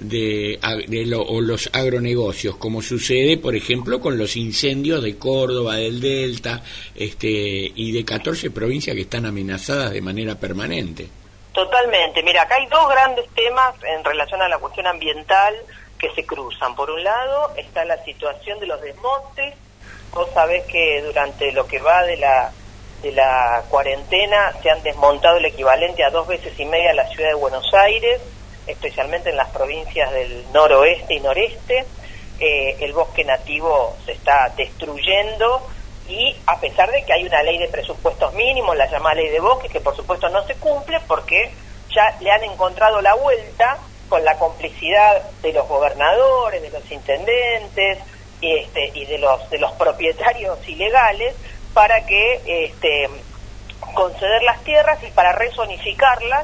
o los agronegocios, como sucede, por ejemplo, con los incendios de Córdoba, del Delta, y de 14 provincias que están amenazadas de manera permanente. Totalmente. Mira, acá hay dos grandes temas en relación a la cuestión ambiental que se cruzan. Por un lado está la situación de los desmontes. Vos sabés que durante lo que va de la cuarentena se han desmontado el equivalente a 2 veces y media la ciudad de Buenos Aires, especialmente en las provincias del noroeste y noreste. El bosque nativo se está destruyendo y a pesar de que hay una ley de presupuestos mínimos, la llamada ley de bosques, que por supuesto no se cumple porque ya le han encontrado la vuelta con la complicidad de los gobernadores, de los intendentes y de los propietarios ilegales para que conceder las tierras y para rezonificarlas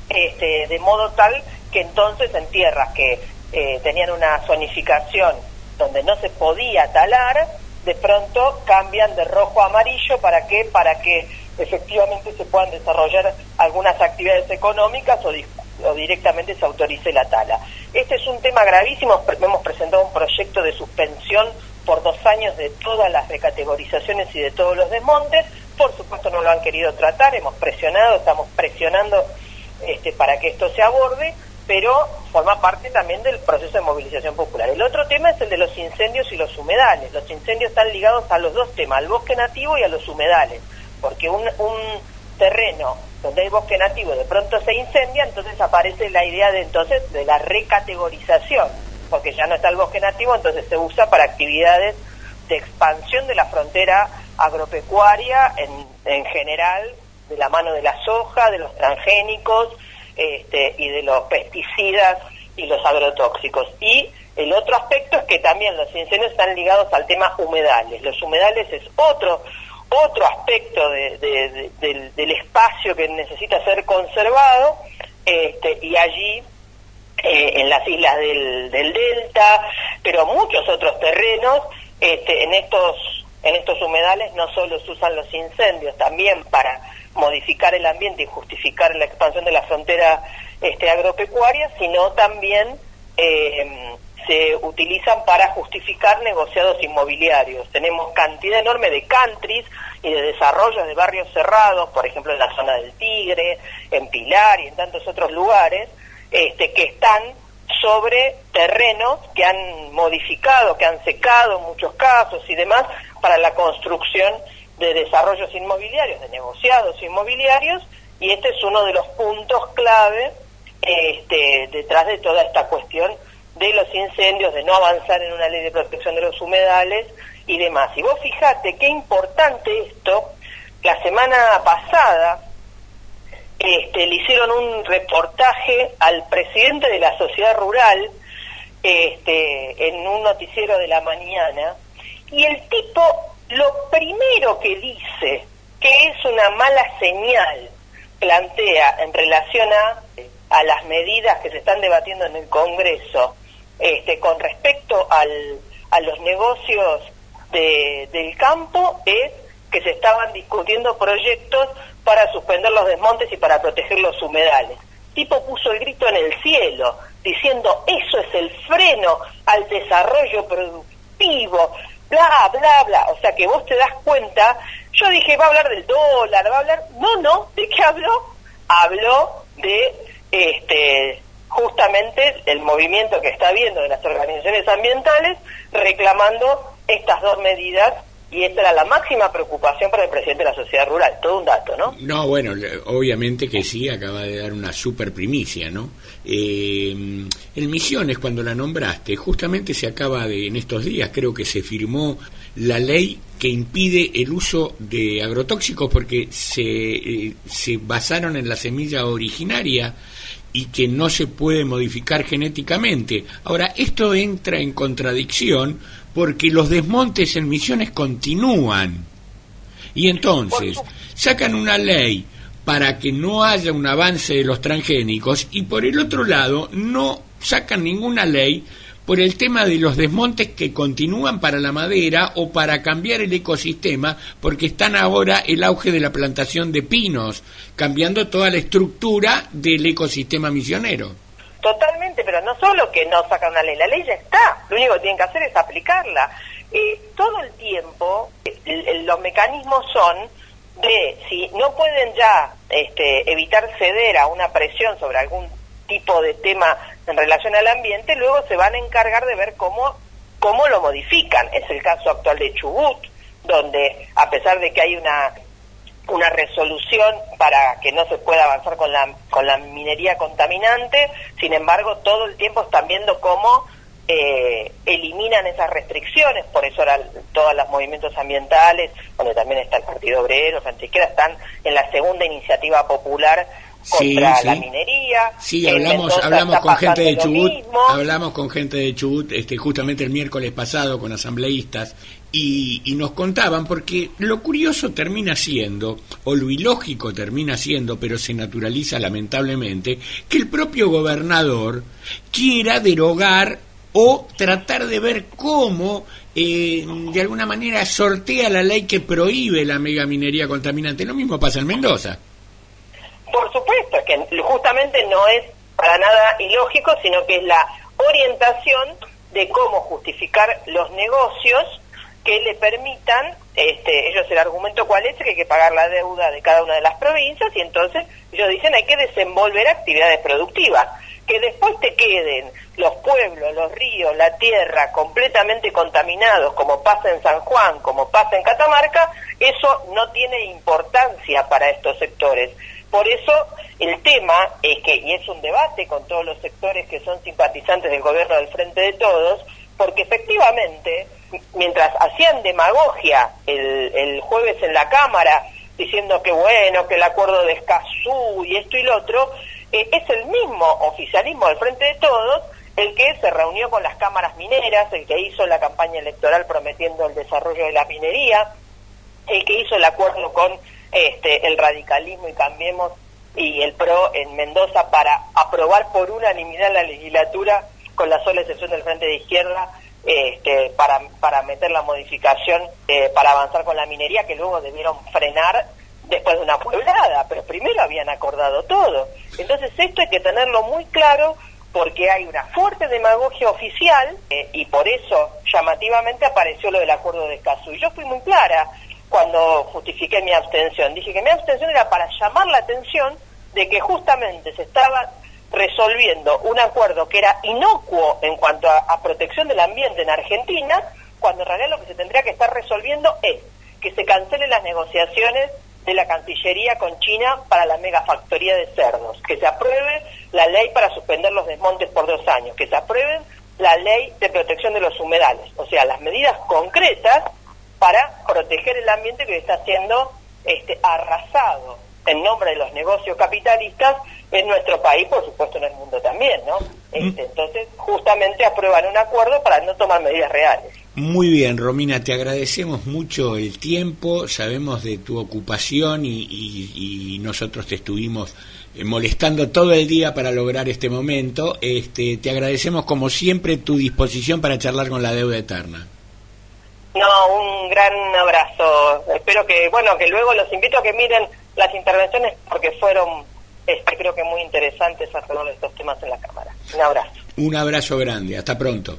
de modo tal que entonces en tierras que tenían una zonificación donde no se podía talar, de pronto cambian de rojo a amarillo. ¿Para qué? Para que efectivamente se puedan desarrollar algunas actividades económicas o directamente se autorice la tala. Este es un tema gravísimo. Hemos presentado un proyecto de suspensión por 2 años de todas las recategorizaciones y de todos los desmontes. Por supuesto no lo han querido tratar, estamos presionando para que esto se aborde, pero forma parte también del proceso de movilización popular. El otro tema es el de los incendios y los humedales. Los incendios están ligados a los dos temas, al bosque nativo y a los humedales, porque un terreno donde hay bosque nativo de pronto se incendia, entonces aparece la idea de la recategorización, porque ya no está el bosque nativo, entonces se usa para actividades de expansión de la frontera agropecuaria en general, de la mano de la soja, de los transgénicos y de los pesticidas y los agrotóxicos. Y el otro aspecto es que también los incendios están ligados al tema humedales. Los humedales es otro aspecto del espacio que necesita ser conservado, y allí en las islas del Delta, pero muchos otros terrenos, en estos humedales no solo se usan los incendios, también para modificar el ambiente y justificar la expansión de la frontera agropecuaria, sino también se utilizan para justificar negociados inmobiliarios. Tenemos cantidad enorme de countries y de desarrollos de barrios cerrados, por ejemplo en la zona del Tigre, en Pilar y en tantos otros lugares, que están sobre terrenos que han modificado, que han secado en muchos casos y demás, para la construcción de desarrollos inmobiliarios, de negociados inmobiliarios, y este es uno de los puntos clave detrás de toda esta cuestión de los incendios, de no avanzar en una ley de protección de los humedales y demás. Y vos fijate qué importante esto. La semana pasada le hicieron un reportaje al presidente de la sociedad rural en un noticiero de la mañana, y el tipo lo primero que dice, que es una mala señal, plantea en relación a las medidas que se están debatiendo en el Congreso con respecto a los negocios del campo, es que se estaban discutiendo proyectos para suspender los desmontes y para proteger los humedales. Tipo puso el grito en el cielo, diciendo eso es el freno al desarrollo productivo, bla, bla, bla. O sea que vos te das cuenta. Yo dije, va a hablar del dólar, va a hablar... No, ¿de qué habló? Habló de justamente el movimiento que está habiendo de las organizaciones ambientales reclamando estas dos medidas, y esta era la máxima preocupación para el presidente de la sociedad rural. Todo un dato, ¿no? No, bueno, obviamente que sí, acaba de dar una super primicia, ¿no? En Misiones, cuando la nombraste, justamente se acaba en estos días, creo que se firmó la ley que impide el uso de agrotóxicos, porque se basaron en la semilla originaria y que no se puede modificar genéticamente. Ahora, esto entra en contradicción porque los desmontes en Misiones continúan. Y entonces, sacan una ley para que no haya un avance de los transgénicos, y por el otro lado no sacan ninguna ley por el tema de los desmontes que continúan para la madera o para cambiar el ecosistema, porque están ahora el auge de la plantación de pinos, cambiando toda la estructura del ecosistema misionero. Totalmente, pero no solo que no sacan una ley, la ley ya está, lo único que tienen que hacer es aplicarla. Todo el tiempo los mecanismos son de, si no pueden ya evitar ceder a una presión sobre algún tipo de tema en relación al ambiente, luego se van a encargar de ver cómo lo modifican. Es el caso actual de Chubut, donde a pesar de que hay una resolución para que no se pueda avanzar con la minería contaminante, sin embargo todo el tiempo están viendo cómo eliminan esas restricciones. Por eso ahora todos los movimientos ambientales, donde también está el Partido Obrero, Frente Izquierda, están en la segunda iniciativa popular contra la minería. Sí, hablamos con gente de Chubut, hablamos con gente de Chubut justamente el miércoles pasado con asambleístas, y nos contaban, porque lo curioso termina siendo, o lo ilógico termina siendo, pero se naturaliza lamentablemente, que el propio gobernador quiera derogar o tratar de ver cómo de alguna manera sortea la ley que prohíbe la megaminería contaminante. Lo mismo pasa en Mendoza. Por supuesto, que justamente no es para nada ilógico, sino que es la orientación de cómo justificar los negocios que le permitan, ellos el argumento cuál es, que hay que pagar la deuda de cada una de las provincias, y entonces ellos dicen hay que desenvolver actividades productivas, que después te queden los pueblos, los ríos, la tierra completamente contaminados, como pasa en San Juan, como pasa en Catamarca, eso no tiene importancia para estos sectores. Por eso el tema es que, y es un debate con todos los sectores que son simpatizantes del gobierno del Frente de Todos, porque efectivamente, mientras hacían demagogia el jueves en la Cámara, diciendo que bueno, que el acuerdo de Escazú y esto y lo otro, es el mismo oficialismo del Frente de Todos el que se reunió con las cámaras mineras, el que hizo la campaña electoral prometiendo el desarrollo de la minería, el que hizo el acuerdo con el radicalismo y Cambiemos y el PRO en Mendoza para aprobar por unanimidad la legislatura, con la sola excepción del Frente de Izquierda, para meter la modificación para avanzar con la minería, que luego debieron frenar después de una pueblada, pero primero habían acordado todo. Entonces esto hay que tenerlo muy claro, porque hay una fuerte demagogia oficial y por eso llamativamente apareció lo del acuerdo de Escazú. Y yo fui muy clara cuando justifiqué mi abstención. Dije que mi abstención era para llamar la atención de que justamente se estaba resolviendo un acuerdo que era inocuo en cuanto a protección del ambiente en Argentina, cuando en realidad lo que se tendría que estar resolviendo es que se cancelen las negociaciones de la Cancillería con China para la megafactoría de cerdos, que se apruebe la ley para suspender los desmontes por 2 años, que se apruebe la ley de protección de los humedales, o sea, las medidas concretas para proteger el ambiente que está siendo arrasado en nombre de los negocios capitalistas en nuestro país, por supuesto en el mundo también, ¿no? Entonces, justamente aprueban un acuerdo para no tomar medidas reales. Muy bien, Romina, te agradecemos mucho el tiempo, sabemos de tu ocupación y nosotros te estuvimos molestando todo el día para lograr este momento. Te agradecemos como siempre tu disposición para charlar con la deuda eterna. No, un gran abrazo. Espero que luego los invito a que miren las intervenciones porque fueron, creo que muy interesantes alrededor de estos temas en la Cámara. Un abrazo. Un abrazo grande, hasta pronto.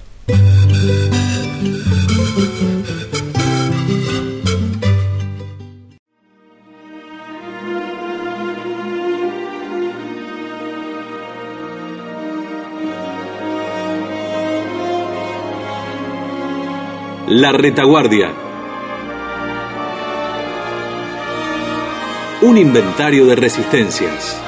La Retaguardia. Un inventario de resistencias.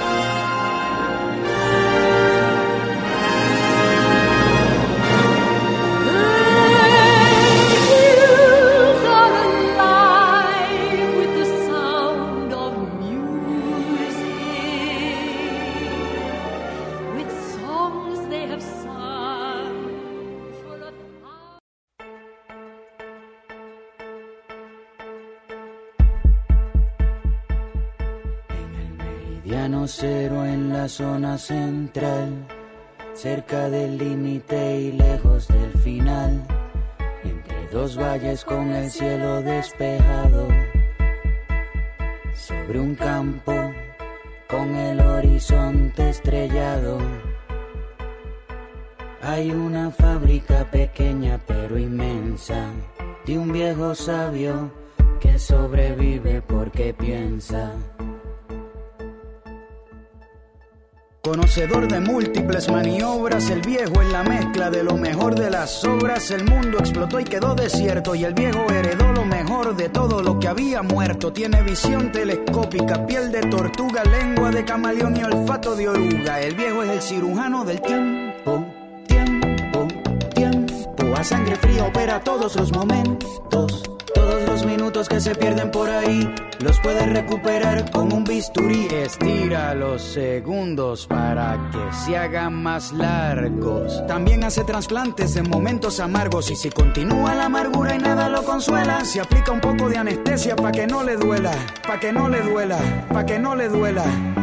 Cero en la zona central, cerca del límite y lejos del final, entre 2 valles con el cielo despejado, sobre un campo con el horizonte estrellado. Hay una fábrica pequeña pero inmensa, de un viejo sabio que sobrevive porque piensa. Conocedor de múltiples maniobras, el viejo es la mezcla de lo mejor de las obras. El mundo explotó y quedó desierto y el viejo heredó lo mejor de todo lo que había muerto. Tiene visión telescópica, piel de tortuga, lengua de camaleón y olfato de oruga. El viejo es el cirujano del tiempo, tiempo, tiempo. A sangre fría opera todos los momentos. Todos los minutos que se pierden por ahí los puedes recuperar con un bisturí. Estira los segundos para que se hagan más largos. También hace trasplantes en momentos amargos. Y si continúa la amargura y nada lo consuela, se aplica un poco de anestesia pa' que no le duela, pa' que no le duela, pa' que no le duela.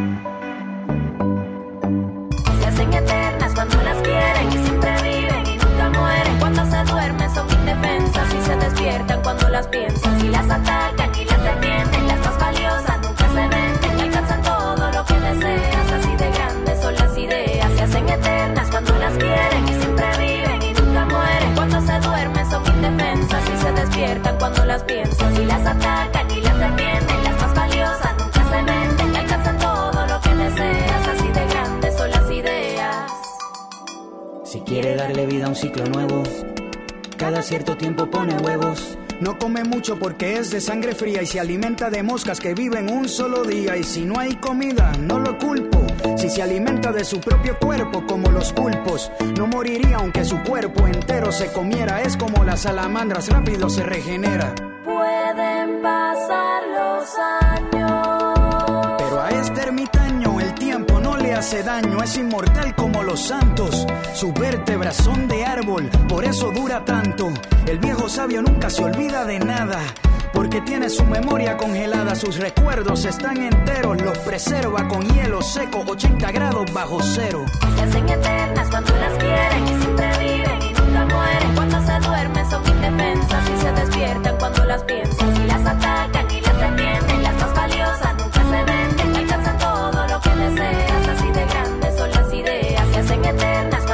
Se hacen eternas cuando las quieren y siempre viven y nunca mueren. Cuando se duermen son indefensas y se despiertan cuando las piensas. Y las atacan y las defienden, las más valiosas nunca se venden. Alcanzan todo lo que deseas, así de grandes son las ideas. Se hacen eternas cuando las quieren y siempre viven y nunca mueren. Cuando se duermen son indefensas y se despiertan cuando las piensas. Y las atacan y las defienden, las más valiosas nunca se venden. Alcanzan todo lo que deseas, así de grandes son las ideas. Si quiere darle vida a un ciclo nuevo, cada cierto tiempo pone huevos. No come mucho porque es de sangre fría y se alimenta de moscas que viven un solo día. Y si no hay comida, no lo culpo. Si se alimenta de su propio cuerpo como los pulpos, no moriría aunque su cuerpo entero se comiera. Es como las salamandras, rápido se regenera. Pueden pasar los años, pero a este ermitaño el tiempo no le hace daño. Es inmortal como los santos, sus vértebras son de árbol, por eso dura tanto. El viejo sabio nunca se olvida de nada, porque tiene su memoria congelada. Sus recuerdos están enteros, los preserva con hielo seco, 80 grados bajo cero. Se hacen eternas cuando las quieren y siempre viven y nunca mueren. Cuando se duermen son indefensas y se despiertan cuando las piensas. Y las atacan y las defienden, las más valiosas nunca se venden. Alcanzan todo lo que deseas, así de grandes son las ideas. Se hacen eternas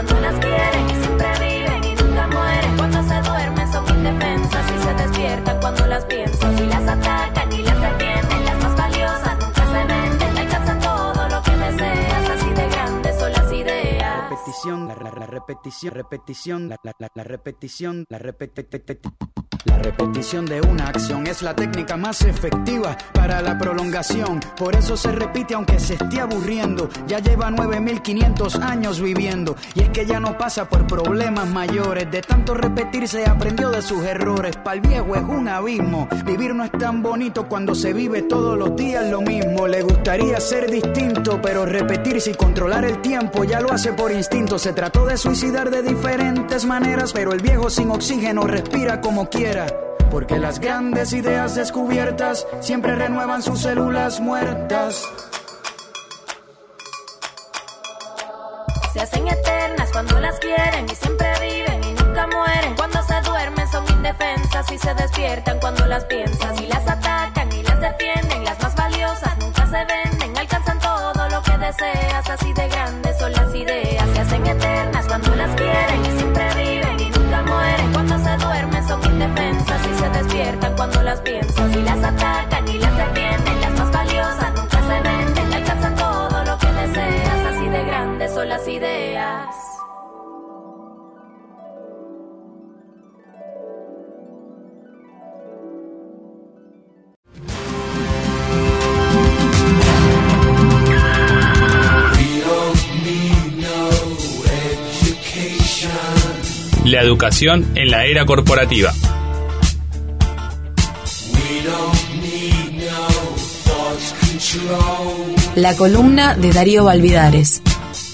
cuando las quieren y siempre viven y nunca mueren. Cuando se duermen son indefensas y se despiertan cuando las piensan. Si las atacan y las defienden, las más valiosas nunca se venden. Alcanzan todo lo que deseas, así de grandes son las ideas. Repetición, la repetición, repetición, la repetición, la repetición. La repetición de una acción es la técnica más efectiva para la prolongación. Por eso se repite aunque se esté aburriendo. Ya lleva 9500 años viviendo. Y es que ya no pasa por problemas mayores. De tanto repetir se aprendió de sus errores. Pa'l viejo es un abismo. Vivir no es tan bonito cuando se vive todos los días lo mismo. Le gustaría ser distinto, pero repetirse y controlar el tiempo ya lo hace por instinto. Se trató de suicidar de diferentes maneras, pero el viejo sin oxígeno respira como quiera. Porque las grandes ideas descubiertas siempre renuevan sus células muertas. Se hacen eternas cuando las quieren y siempre viven y nunca mueren. Cuando se duermen son indefensas y se despiertan cuando las piensan. Si las atacan y las defienden, las más valiosas nunca se venden. Alcanzan todo lo que deseas, así de grandes son las ideas. Se hacen eternas cuando las quieren y siempre viven y nunca mueren. Cuando se duermen son indefensas y se despiertan cuando las piensan. Si las atacan y las defienden, las más valiosas nunca se venden. Alcanzan todo lo que deseas, así de grandes son las ideas. La educación en la era corporativa. La columna de Darío Valvidares.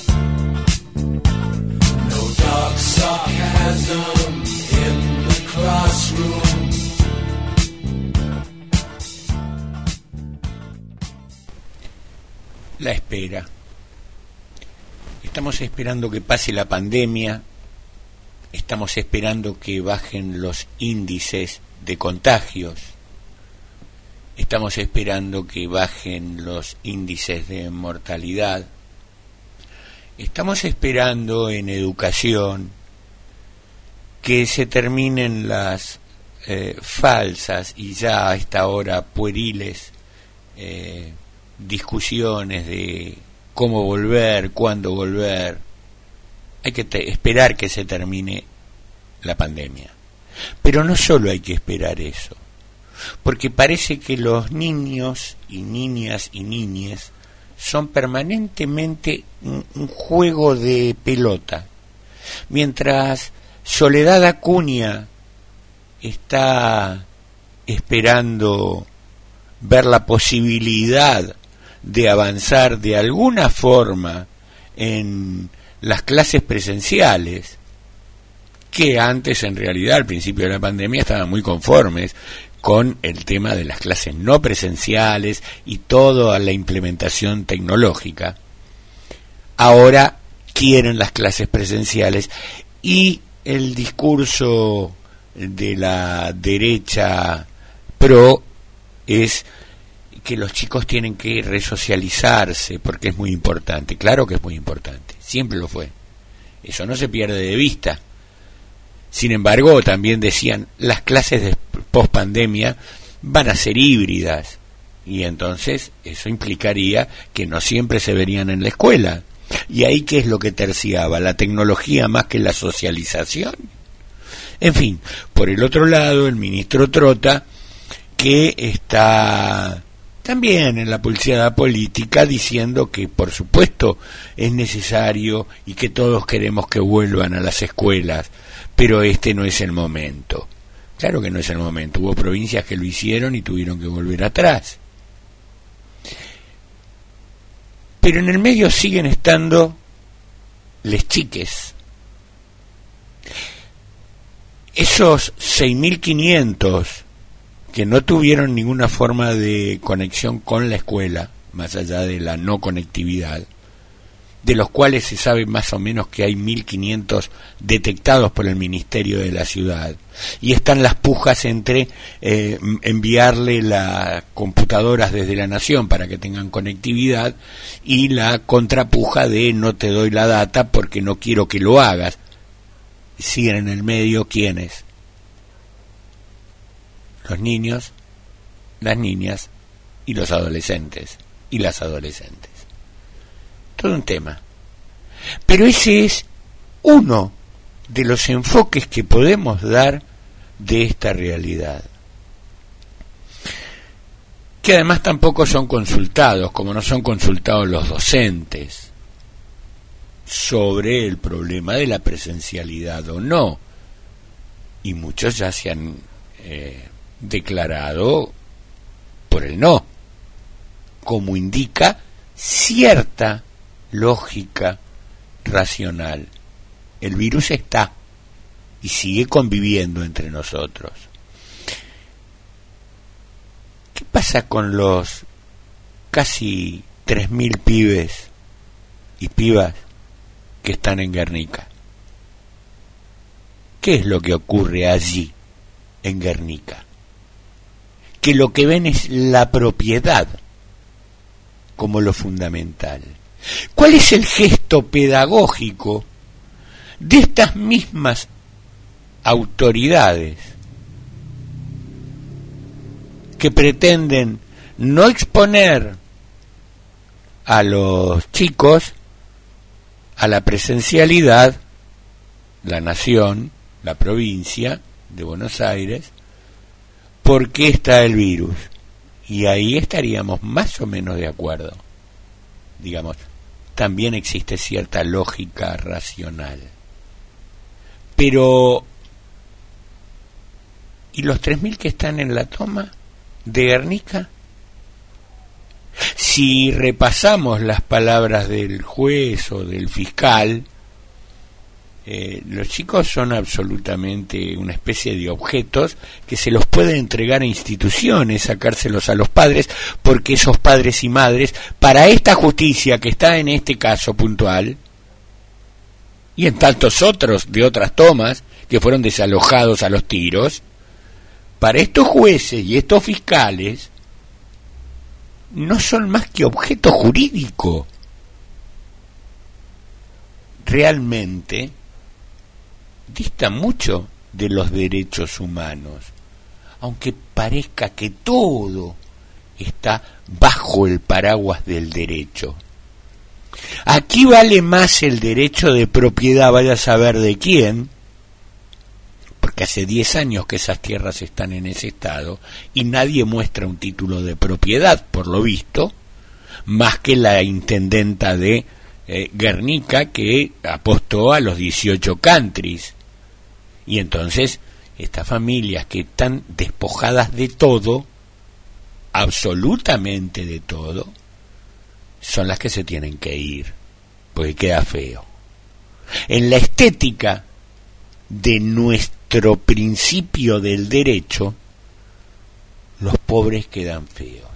La espera. Estamos esperando que pase la pandemia. Estamos esperando que bajen los índices de contagios. Estamos esperando que bajen los índices de mortalidad. Estamos esperando en educación que se terminen las falsas y ya a esta hora pueriles discusiones de cómo volver, cuándo volver. Hay que esperar que se termine la pandemia. Pero no solo hay que esperar eso, porque parece que los niños y niñas y niñes son permanentemente un juego de pelota. Mientras Soledad Acuña está esperando ver la posibilidad de avanzar de alguna forma en las clases presenciales, que antes en realidad al principio de la pandemia estaban muy conformes con el tema de las clases no presenciales y toda la implementación tecnológica, ahora quieren las clases presenciales, y el discurso de la derecha pro es que los chicos tienen que resocializarse porque es muy importante. Claro que es muy importante, siempre lo fue, eso no se pierde de vista. Sin embargo, también decían, las clases de pospandemia van a ser híbridas, y entonces eso implicaría que no siempre se verían en la escuela. Y ahí, ¿qué es lo que terciaba? ¿La tecnología más que la socialización? En fin, por el otro lado, el ministro Trota, que está también en la pulseada política, diciendo que por supuesto es necesario y que todos queremos que vuelvan a las escuelas, pero este no es el momento. Claro que no es el momento, hubo provincias que lo hicieron y tuvieron que volver atrás. Pero en el medio siguen estando les chiques. Esos 6.500 que no tuvieron ninguna forma de conexión con la escuela, más allá de la no conectividad, de los cuales se sabe más o menos que hay 1.500 detectados por el Ministerio de la Ciudad, y están las pujas entre enviarle las computadoras desde la Nación para que tengan conectividad y la contrapuja de no te doy la data porque no quiero que lo hagas. Siguen en el medio, ¿quiénes? Los niños, las niñas y los adolescentes y las adolescentes. Todo un tema. Pero ese es uno de los enfoques que podemos dar de esta realidad, que además tampoco son consultados, como no son consultados los docentes sobre el problema de la presencialidad o no, y muchos ya se han declarado por el no, como indica cierta lógica racional. El virus está y sigue conviviendo entre nosotros. ¿Qué pasa con los casi 3.000 pibes y pibas que están en Guernica? ¿Qué es lo que ocurre allí en Guernica? Que lo que ven es la propiedad como lo fundamental. ¿Cuál es el gesto pedagógico de estas mismas autoridades que pretenden no exponer a los chicos a la presencialidad, la nación, la provincia de Buenos Aires, porque está el virus? Y ahí estaríamos más o menos de acuerdo. Digamos, también existe cierta lógica racional. Pero, ¿y los 3.000 que están en la toma de Guernica? Si repasamos las palabras del juez o del fiscal, los chicos son absolutamente una especie de objetos que se los puede entregar a instituciones, sacárselos a los padres, porque esos padres y madres, para esta justicia que está en este caso puntual, y en tantos otros de otras tomas que fueron desalojados a los tiros, para estos jueces y estos fiscales, no son más que objeto jurídico. Realmente dista mucho de los derechos humanos, aunque parezca que todo está bajo el paraguas del derecho. Aquí vale más el derecho de propiedad, vaya a saber de quién, porque hace 10 años que esas tierras están en ese estado y nadie muestra un título de propiedad, por lo visto, más que la intendenta de Guernica, que apostó a los 18 countries. Y entonces estas familias que están despojadas de todo, absolutamente de todo, son las que se tienen que ir, porque queda feo. En la estética de nuestro principio del derecho, los pobres quedan feos.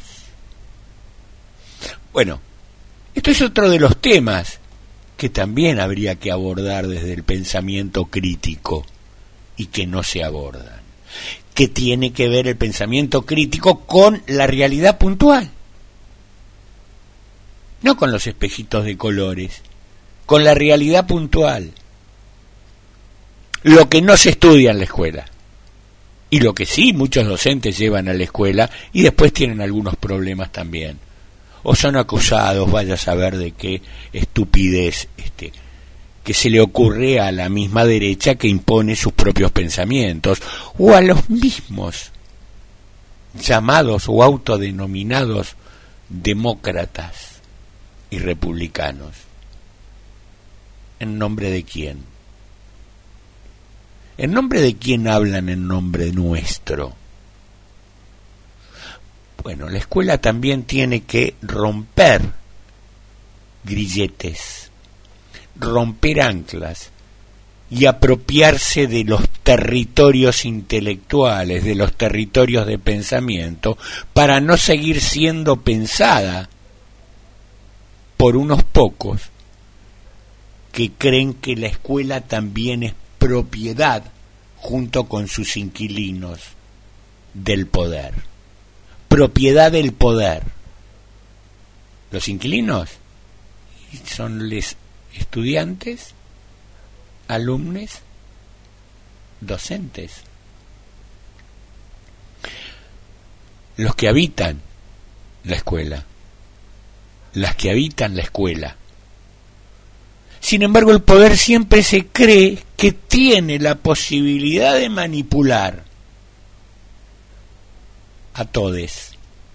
Bueno, esto es otro de los temas que también habría que abordar desde el pensamiento crítico y que no se abordan. ¿Qué tiene que ver el pensamiento crítico con la realidad puntual? No con los espejitos de colores, con la realidad puntual. Lo que no se estudia en la escuela, y lo que sí muchos docentes llevan a la escuela y después tienen algunos problemas también, o son acusados, vaya a saber de qué estupidez que se le ocurre a la misma derecha que impone sus propios pensamientos, o a los mismos llamados o autodenominados demócratas y republicanos. ¿En nombre de quién? ¿En nombre de quién hablan en nombre nuestro? Bueno, la escuela también tiene que romper grilletes, romper anclas y apropiarse de los territorios intelectuales, de los territorios de pensamiento, para no seguir siendo pensada por unos pocos que creen que la escuela también es propiedad, junto con sus inquilinos, del poder. Propiedad del poder. Los inquilinos son los estudiantes, alumnos, docentes. Los que habitan la escuela. Las que habitan la escuela. Sin embargo, el poder siempre se cree que tiene la posibilidad de manipular a todos.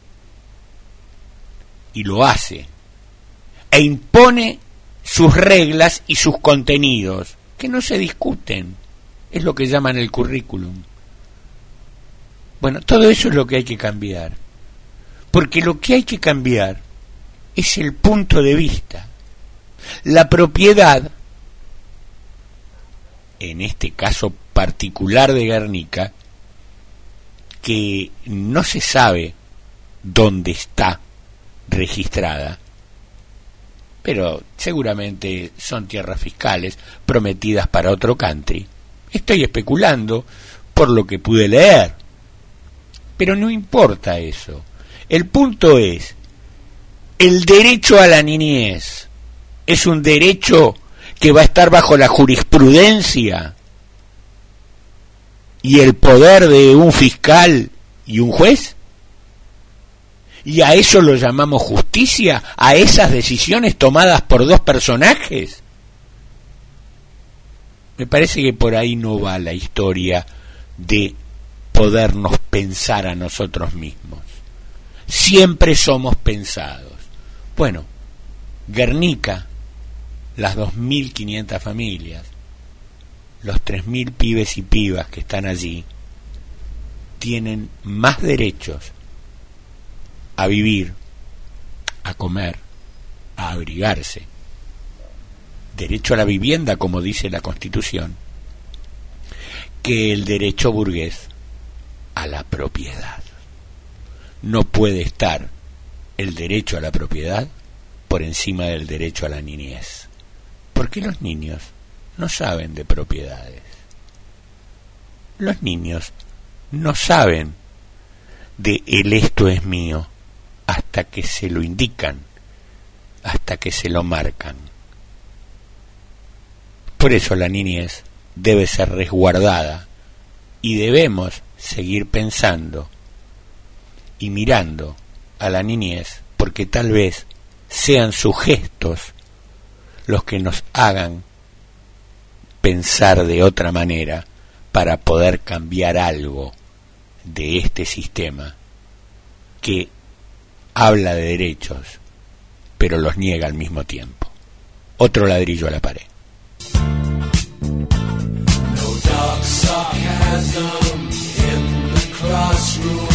Y lo hace. E impone sus reglas y sus contenidos, que no se discuten. Es lo que llaman el currículum. Bueno, todo eso es lo que hay que cambiar. Porque lo que hay que cambiar es el punto de vista. La propiedad, en este caso particular de Guernica, que no se sabe dónde está registrada, pero seguramente son tierras fiscales prometidas para otro country. Estoy especulando por lo que pude leer, pero no importa eso. El punto es, el derecho a la niñez es un derecho que va a estar bajo la jurisprudencia y el poder de un fiscal y un juez. ¿Y a eso lo llamamos justicia? ¿A esas decisiones tomadas por dos personajes? Me parece que por ahí no va la historia de podernos pensar a nosotros mismos. Siempre somos pensados. Bueno, Guernica, las 2.500 familias, los 3.000 pibes y pibas que están allí, tienen más derechos a vivir, a comer, a abrigarse. Derecho a la vivienda, como dice la Constitución, que el derecho burgués a la propiedad. No puede estar el derecho a la propiedad por encima del derecho a la niñez, porque los niños no saben de propiedades. Los niños no saben de el esto es mío hasta que se lo indican, hasta que se lo marcan. Por eso la niñez debe ser resguardada y debemos seguir pensando y mirando a la niñez, porque tal vez sean sus gestos los que nos hagan pensar de otra manera para poder cambiar algo de este sistema que habla de derechos pero los niega al mismo tiempo. Otro ladrillo a la pared. No dark sarcasm in the classroom.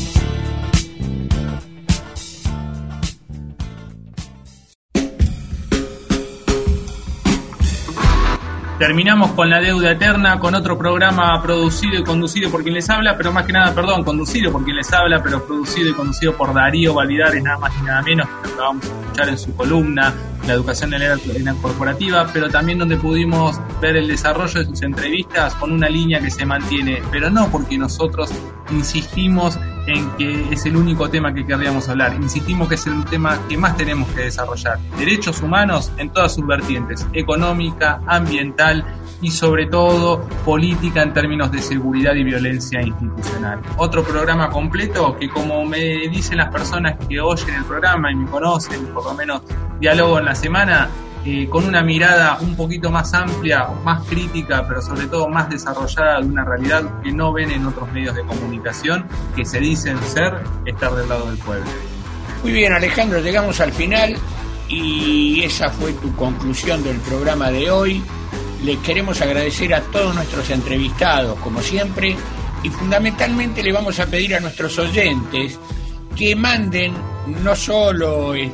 Terminamos con la deuda eterna, con otro programa producido y conducido por quien les habla, pero más que nada, conducido por quien les habla, pero producido y conducido por Darío Valvidares, nada más y nada menos, que lo vamos a escuchar en su columna, La educación en la corporativa, pero también donde pudimos ver el desarrollo de sus entrevistas con una línea que se mantiene, pero no porque nosotros insistimos en que es el único tema que querríamos hablar, insistimos que es el tema que más tenemos que desarrollar. Derechos humanos en todas sus vertientes, económica, ambiental y sobre todo política en términos de seguridad y violencia institucional. Otro programa completo que, como me dicen las personas que oyen el programa y me conocen, por lo menos diálogo en la semana, con una mirada un poquito más amplia, más crítica, pero sobre todo más desarrollada de una realidad que no ven en otros medios de comunicación, que se dicen estar del lado del pueblo. Muy bien, Alejandro, llegamos al final y esa fue tu conclusión del programa de hoy. Les queremos agradecer a todos nuestros entrevistados, como siempre, y fundamentalmente le vamos a pedir a nuestros oyentes que manden no solo el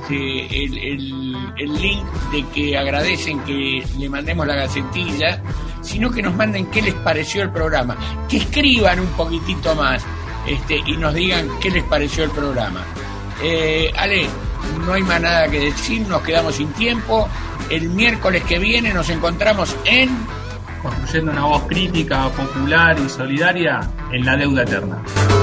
link de que agradecen que le mandemos la gacetilla, sino que nos manden qué les pareció el programa, que escriban un poquitito más y nos digan qué les pareció el programa. Ale, no hay más nada que decir, nos quedamos sin tiempo. El miércoles que viene nos encontramos construyendo una voz crítica, popular y solidaria en la deuda eterna.